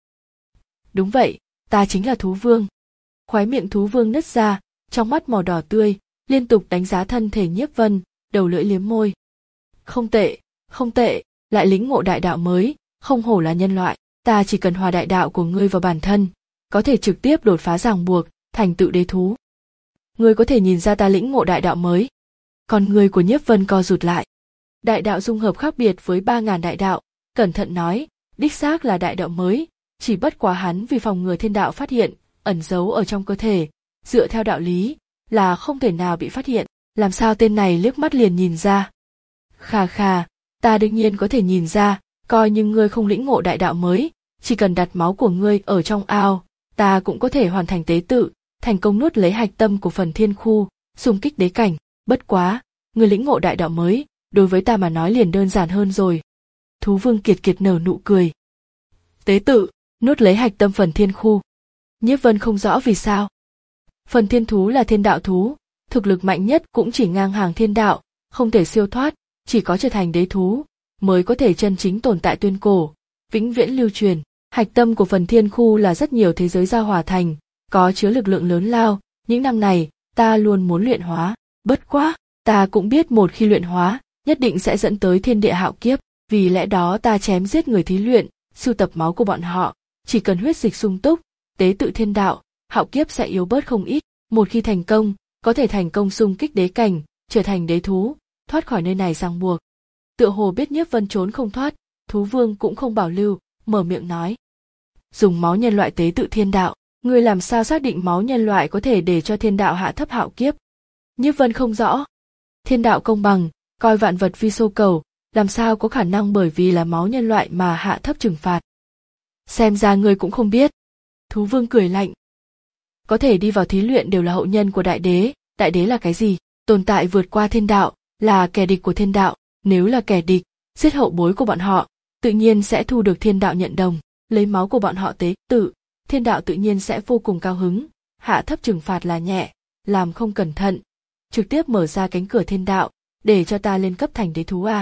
[SPEAKER 1] Đúng vậy, ta chính là thú vương. Khóe miệng thú vương nứt ra, trong mắt màu đỏ tươi, liên tục đánh giá thân thể Nhiếp Vân, đầu lưỡi liếm môi. Không tệ, không tệ, lại lĩnh ngộ đại đạo mới, không hổ là nhân loại, ta chỉ cần hòa đại đạo của ngươi vào bản thân, có thể trực tiếp đột phá ràng buộc, thành tựu đế thú. Ngươi có thể nhìn ra ta lĩnh ngộ đại đạo mới. Còn người của Nhiếp Vân co rụt lại. Đại đạo dung hợp khác biệt với ba ngàn đại đạo, cẩn thận nói, đích xác là đại đạo mới, chỉ bất quá hắn vì phòng ngừa thiên đạo phát hiện, ẩn giấu ở trong cơ thể, dựa theo đạo lý, là không thể nào bị phát hiện, làm sao tên này liếc mắt liền nhìn ra. Khà khà, ta đương nhiên có thể nhìn ra, coi như ngươi không lĩnh ngộ đại đạo mới, chỉ cần đặt máu của ngươi ở trong ao, ta cũng có thể hoàn thành tế tự, thành công nuốt lấy hạch tâm của phần thiên khu, xung kích đế cảnh, bất quá, ngươi lĩnh ngộ đại đạo mới, đối với ta mà nói liền đơn giản hơn rồi. Thú vương kiệt kiệt nở nụ cười. Tế tự, nuốt lấy hạch tâm phần thiên khu. Nhiếp Vân không rõ vì sao. Phần thiên thú là thiên đạo thú, thực lực mạnh nhất cũng chỉ ngang hàng thiên đạo, không thể siêu thoát, chỉ có trở thành đế thú, mới có thể chân chính tồn tại tuyên cổ, vĩnh viễn lưu truyền. Hạch tâm của phần thiên khu là rất nhiều thế giới giao hòa thành, có chứa lực lượng lớn lao, những năm này, ta luôn muốn luyện hóa, bất quá, ta cũng biết một khi luyện hóa, nhất định sẽ dẫn tới thiên địa hạo kiếp, vì lẽ đó ta chém giết người thí luyện, sưu tập máu của bọn họ, chỉ cần huyết dịch sung túc, tế tự thiên đạo, hạo kiếp sẽ yếu bớt không ít, một khi thành công, có thể thành công xung kích đế cảnh, trở thành đế thú, thoát khỏi nơi này ràng buộc. Tựa hồ biết Nhiếp Vân trốn không thoát, thú vương cũng không bảo lưu, mở miệng nói. Dùng máu nhân loại tế tự thiên đạo, ngươi làm sao xác định máu nhân loại có thể để cho thiên đạo hạ thấp hạo kiếp? Nhiếp Vân không rõ. Thiên đạo công bằng, coi vạn vật vi xô cầu, làm sao có khả năng bởi vì là máu nhân loại mà hạ thấp trừng phạt? Xem ra ngươi cũng không biết. Thú vương cười lạnh. Có thể đi vào thí luyện đều là hậu nhân của đại đế, đại đế là cái gì? Tồn tại vượt qua thiên đạo, là kẻ địch của thiên đạo, nếu là kẻ địch, giết hậu bối của bọn họ, tự nhiên sẽ thu được thiên đạo nhận đồng, lấy máu của bọn họ tế tự, thiên đạo tự nhiên sẽ vô cùng cao hứng, hạ thấp trừng phạt là nhẹ, làm không cẩn thận, trực tiếp mở ra cánh cửa thiên đạo, để cho ta lên cấp thành đế thú à.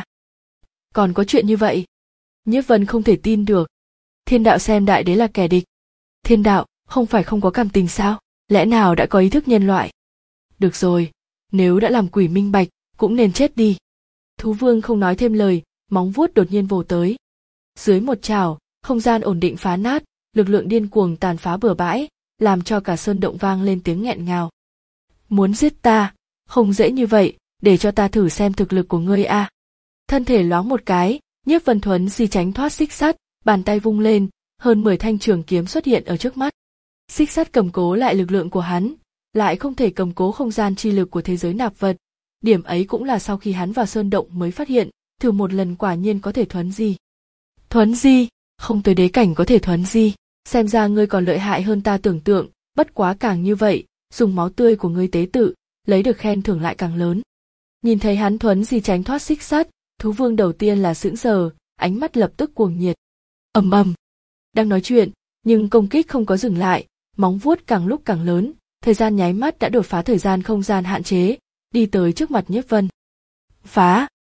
[SPEAKER 1] Còn có chuyện như vậy? Nhiếp Vân không thể tin được. Thiên đạo xem đại đế là kẻ địch. Thiên đạo, không phải không có cảm tình sao? Lẽ nào đã có ý thức nhân loại? Được rồi, nếu đã làm quỷ minh bạch, cũng nên chết đi. Thú vương không nói thêm lời, móng vuốt đột nhiên vồ tới. Dưới một chảo, không gian ổn định phá nát, lực lượng điên cuồng tàn phá bừa bãi, làm cho cả sơn động vang lên tiếng nghẹn ngào. Muốn giết ta, không dễ như vậy, để cho ta thử xem thực lực của ngươi a. À. Thân thể loáng một cái, Nhiếp Vân thuấn di tránh thoát xích sắt, bàn tay vung lên, hơn mười thanh trường kiếm xuất hiện ở trước mắt. Xích sắt cầm cố lại lực lượng của hắn, lại không thể cầm cố không gian chi lực của thế giới nạp vật. Điểm ấy cũng là sau khi hắn vào sơn động mới phát hiện, thử một lần quả nhiên có thể thuấn di. Thuấn di, không tới đế cảnh có thể thuấn di, xem ra ngươi còn lợi hại hơn ta tưởng tượng, bất quá càng như vậy, dùng máu tươi của ngươi tế tự, lấy được khen thưởng lại càng lớn. Nhìn thấy hắn thuấn di tránh thoát xích sắt, thú vương đầu tiên là sững sờ, ánh mắt lập tức cuồng nhiệt. Ầm ầm. Đang nói chuyện, nhưng công kích không có dừng lại, móng vuốt càng lúc càng lớn, thời gian nháy mắt đã đột phá thời gian không gian hạn chế, đi tới trước mặt Nhiếp Vân. Phá!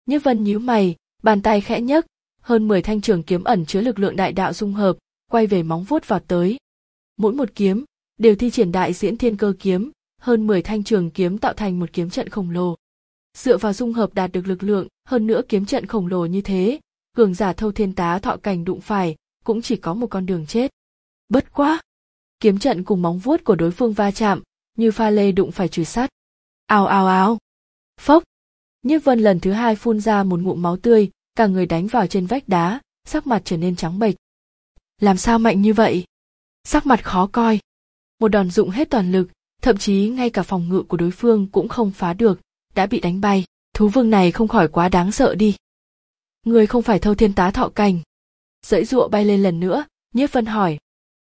[SPEAKER 1] Nhiếp Vân nhíu mày, bàn tay khẽ nhấc, hơn mười thanh trường kiếm ẩn chứa lực lượng đại đạo dung hợp, quay về móng vuốt vọt tới. Mỗi một kiếm đều thi triển đại diễn thiên cơ kiếm, hơn mười thanh trường kiếm tạo thành một kiếm trận khổng lồ. Dựa vào dung hợp đạt được lực lượng, hơn nữa kiếm trận khổng lồ như thế, cường giả Thâu Thiên Tá Thọ cảnh đụng phải, cũng chỉ có một con đường chết. Bất quá, kiếm trận cùng móng vuốt của đối phương va chạm, như pha lê đụng phải chùy sắt. Ào ào ào. Phốc. Nhiếp Vân lần thứ hai phun ra một ngụm máu tươi, cả người đánh vào trên vách đá, sắc mặt trở nên trắng bệch. Làm sao mạnh như vậy? Sắc mặt khó coi. Một đòn dụng hết toàn lực, thậm chí ngay cả phòng ngự của đối phương cũng không phá được, đã bị đánh bay. Thú vương này không khỏi quá đáng sợ đi. Người không phải Thâu Thiên Tá Thọ cảnh. Dãy dụa bay lên lần nữa, Nhiếp Vân hỏi.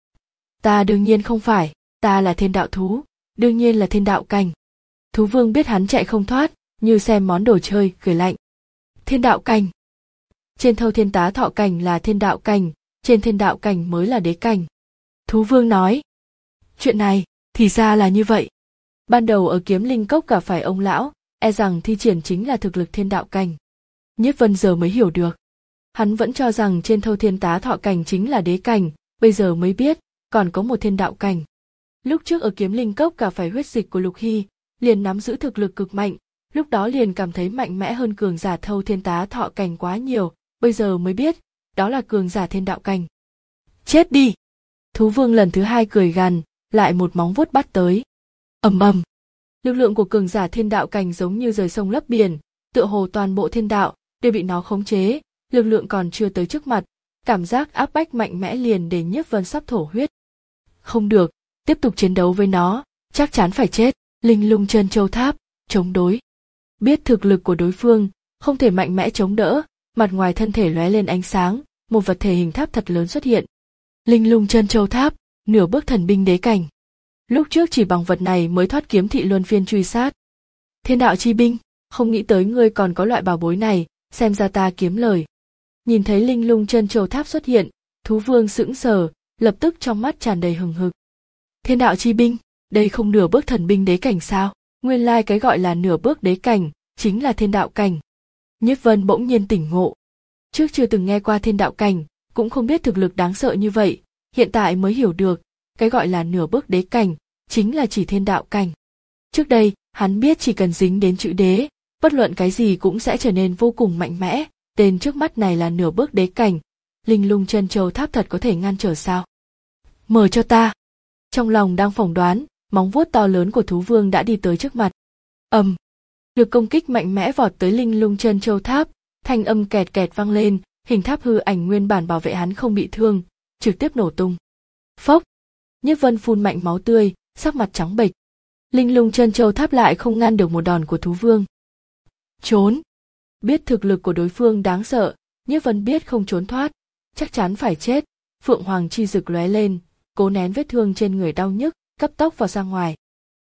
[SPEAKER 1] Ta đương nhiên không phải, ta là thiên đạo thú, đương nhiên là thiên đạo cảnh. Thú vương biết hắn chạy không thoát, như xem món đồ chơi, cười lạnh. Thiên đạo cảnh. Trên Thâu Thiên Tá Thọ cảnh là thiên đạo cảnh, trên thiên đạo cảnh mới là đế cảnh. Thú vương nói. Chuyện này, thì ra là như vậy. Ban đầu ở Kiếm Linh Cốc gặp phải ông lão, e rằng thi triển chính là thực lực thiên đạo cảnh. Nhiếp Vân giờ mới hiểu được. Hắn vẫn cho rằng trên Thâu Thiên Tá Thọ cảnh chính là đế cảnh, bây giờ mới biết, còn có một thiên đạo cảnh. Lúc trước ở Kiếm Linh Cốc gặp phải huyết dịch của Lục Hy, liền nắm giữ thực lực cực mạnh, lúc đó liền cảm thấy mạnh mẽ hơn cường giả Thâu Thiên Tá Thọ cảnh quá nhiều, bây giờ mới biết, đó là cường giả thiên đạo cảnh. Chết đi! Thú vương lần thứ hai cười gằn, lại một móng vuốt bắt tới. Ầm ầm! Lực lượng của cường giả thiên đạo cảnh giống như rời sông lấp biển, tựa hồ toàn bộ thiên đạo đều bị nó khống chế, lực lượng còn chưa tới trước mặt, cảm giác áp bách mạnh mẽ liền để Nhiếp Vân sắp thổ huyết. Không được, tiếp tục chiến đấu với nó, chắc chắn phải chết. Linh Lung Chân Châu Tháp, chống đối. Biết thực lực của đối phương, không thể mạnh mẽ chống đỡ, mặt ngoài thân thể lóe lên ánh sáng, một vật thể hình tháp thật lớn xuất hiện. Linh Lung Chân Châu Tháp, nửa bước thần binh đế cảnh. Lúc trước chỉ bằng vật này mới thoát kiếm thị luân phiên truy sát. Thiên đạo chi binh, không nghĩ tới ngươi còn có loại bảo bối này, xem ra ta kiếm lời. Nhìn thấy Linh Lung Chân Châu Tháp xuất hiện, thú vương sững sờ, lập tức trong mắt tràn đầy hừng hực. Thiên đạo chi binh, đây không nửa bước thần binh đế cảnh sao? Nguyên lai cái gọi là nửa bước đế cảnh, chính là thiên đạo cảnh. Nhiếp Vân bỗng nhiên tỉnh ngộ. Trước chưa từng nghe qua thiên đạo cảnh, cũng không biết thực lực đáng sợ như vậy, hiện tại mới hiểu được, cái gọi là nửa bước đế cảnh, chính là chỉ thiên đạo cảnh. Trước đây, hắn biết chỉ cần dính đến chữ đế, bất luận cái gì cũng sẽ trở nên vô cùng mạnh mẽ, tên trước mắt này là nửa bước đế cảnh, Linh Lung Chân Châu Tháp thật có thể ngăn trở sao? Mở cho ta! Trong lòng đang phỏng đoán, móng vuốt to lớn của thú vương đã đi tới trước mặt. Ầm! Um, lực công kích mạnh mẽ vọt tới Linh Lung Chân Châu Tháp, thanh âm kẹt kẹt vang lên, hình tháp hư ảnh nguyên bản bảo vệ hắn không bị thương, trực tiếp nổ tung. Phốc! Nhiếp Vân phun mạnh máu tươi, sắc mặt trắng bệch. Linh Lung Chân Châu Tháp lại không ngăn được một đòn của thú vương. Trốn! Biết thực lực của đối phương đáng sợ, Nhiếp Vân biết không trốn thoát, chắc chắn phải chết. Phượng Hoàng chi rực lóe lên, cố nén vết thương trên người đau nhức, cấp tốc vào ra ngoài.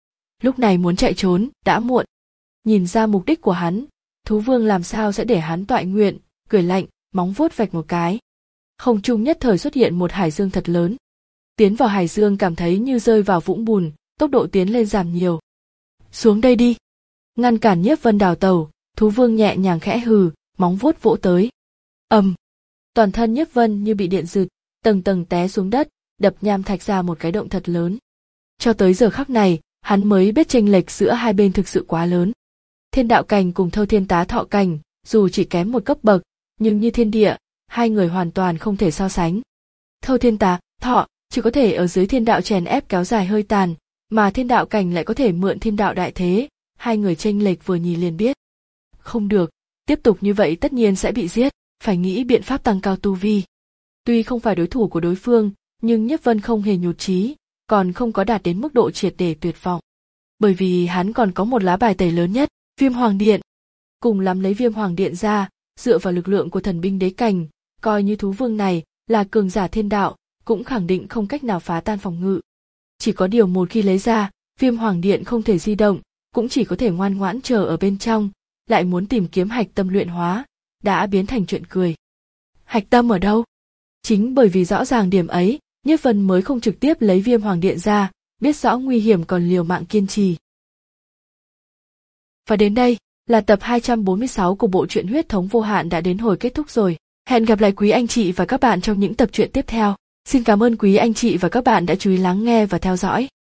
[SPEAKER 1] Lúc này muốn chạy trốn, đã muộn. Nhìn ra mục đích của hắn, thú vương làm sao sẽ để hắn toại nguyện, cười lạnh, móng vuốt vạch một cái. Không trung nhất thời xuất hiện một hải dương thật lớn. Tiến vào hải dương cảm thấy như rơi vào vũng bùn, tốc độ tiến lên giảm nhiều. Xuống đây đi. Ngăn cản Nhiếp Vân đào tẩu, thú vương nhẹ nhàng khẽ hừ, móng vuốt vỗ tới. Ầm! Um, toàn thân Nhiếp Vân như bị điện giật, tầng tầng té xuống đất, đập nham thạch ra một cái động thật lớn. Cho tới giờ khắc này, hắn mới biết chênh lệch giữa hai bên thực sự quá lớn. Thiên đạo cảnh cùng Thâu Thiên Tá Thọ cảnh, dù chỉ kém một cấp bậc, nhưng như thiên địa, hai người hoàn toàn không thể so sánh. Thâu Thiên Tá Thọ chỉ có thể ở dưới thiên đạo chèn ép kéo dài hơi tàn, mà thiên đạo cảnh lại có thể mượn thiên đạo đại thế, hai người chênh lệch vừa nhìn liền biết. Không được, tiếp tục như vậy tất nhiên sẽ bị giết, phải nghĩ biện pháp tăng cao tu vi. Tuy không phải đối thủ của đối phương, nhưng Nhiếp Vân không hề nhụt chí, còn không có đạt đến mức độ triệt để tuyệt vọng. Bởi vì hắn còn có một lá bài tẩy lớn nhất, Viêm Hoàng Điện. Cùng lắm lấy Viêm Hoàng Điện ra, dựa vào lực lượng của thần binh đế cảnh, coi như thú vương này là cường giả thiên đạo, cũng khẳng định không cách nào phá tan phòng ngự. Chỉ có điều một khi lấy ra, Viêm Hoàng Điện không thể di động, cũng chỉ có thể ngoan ngoãn chờ ở bên trong, lại muốn tìm kiếm hạch tâm luyện hóa, đã biến thành chuyện cười. Hạch tâm ở đâu? Chính bởi vì rõ ràng điểm ấy, Nhiếp Vân mới không trực tiếp lấy Viêm Hoàng Điện ra, biết rõ nguy hiểm còn liều mạng kiên trì. Và đến đây là tập hai trăm bốn mươi sáu của bộ truyện Huyết thống vô hạn đã đến hồi kết thúc rồi. Hẹn gặp lại quý anh chị và các bạn trong những tập truyện tiếp theo. Xin cảm ơn quý anh chị và các bạn đã chú ý lắng nghe và theo dõi.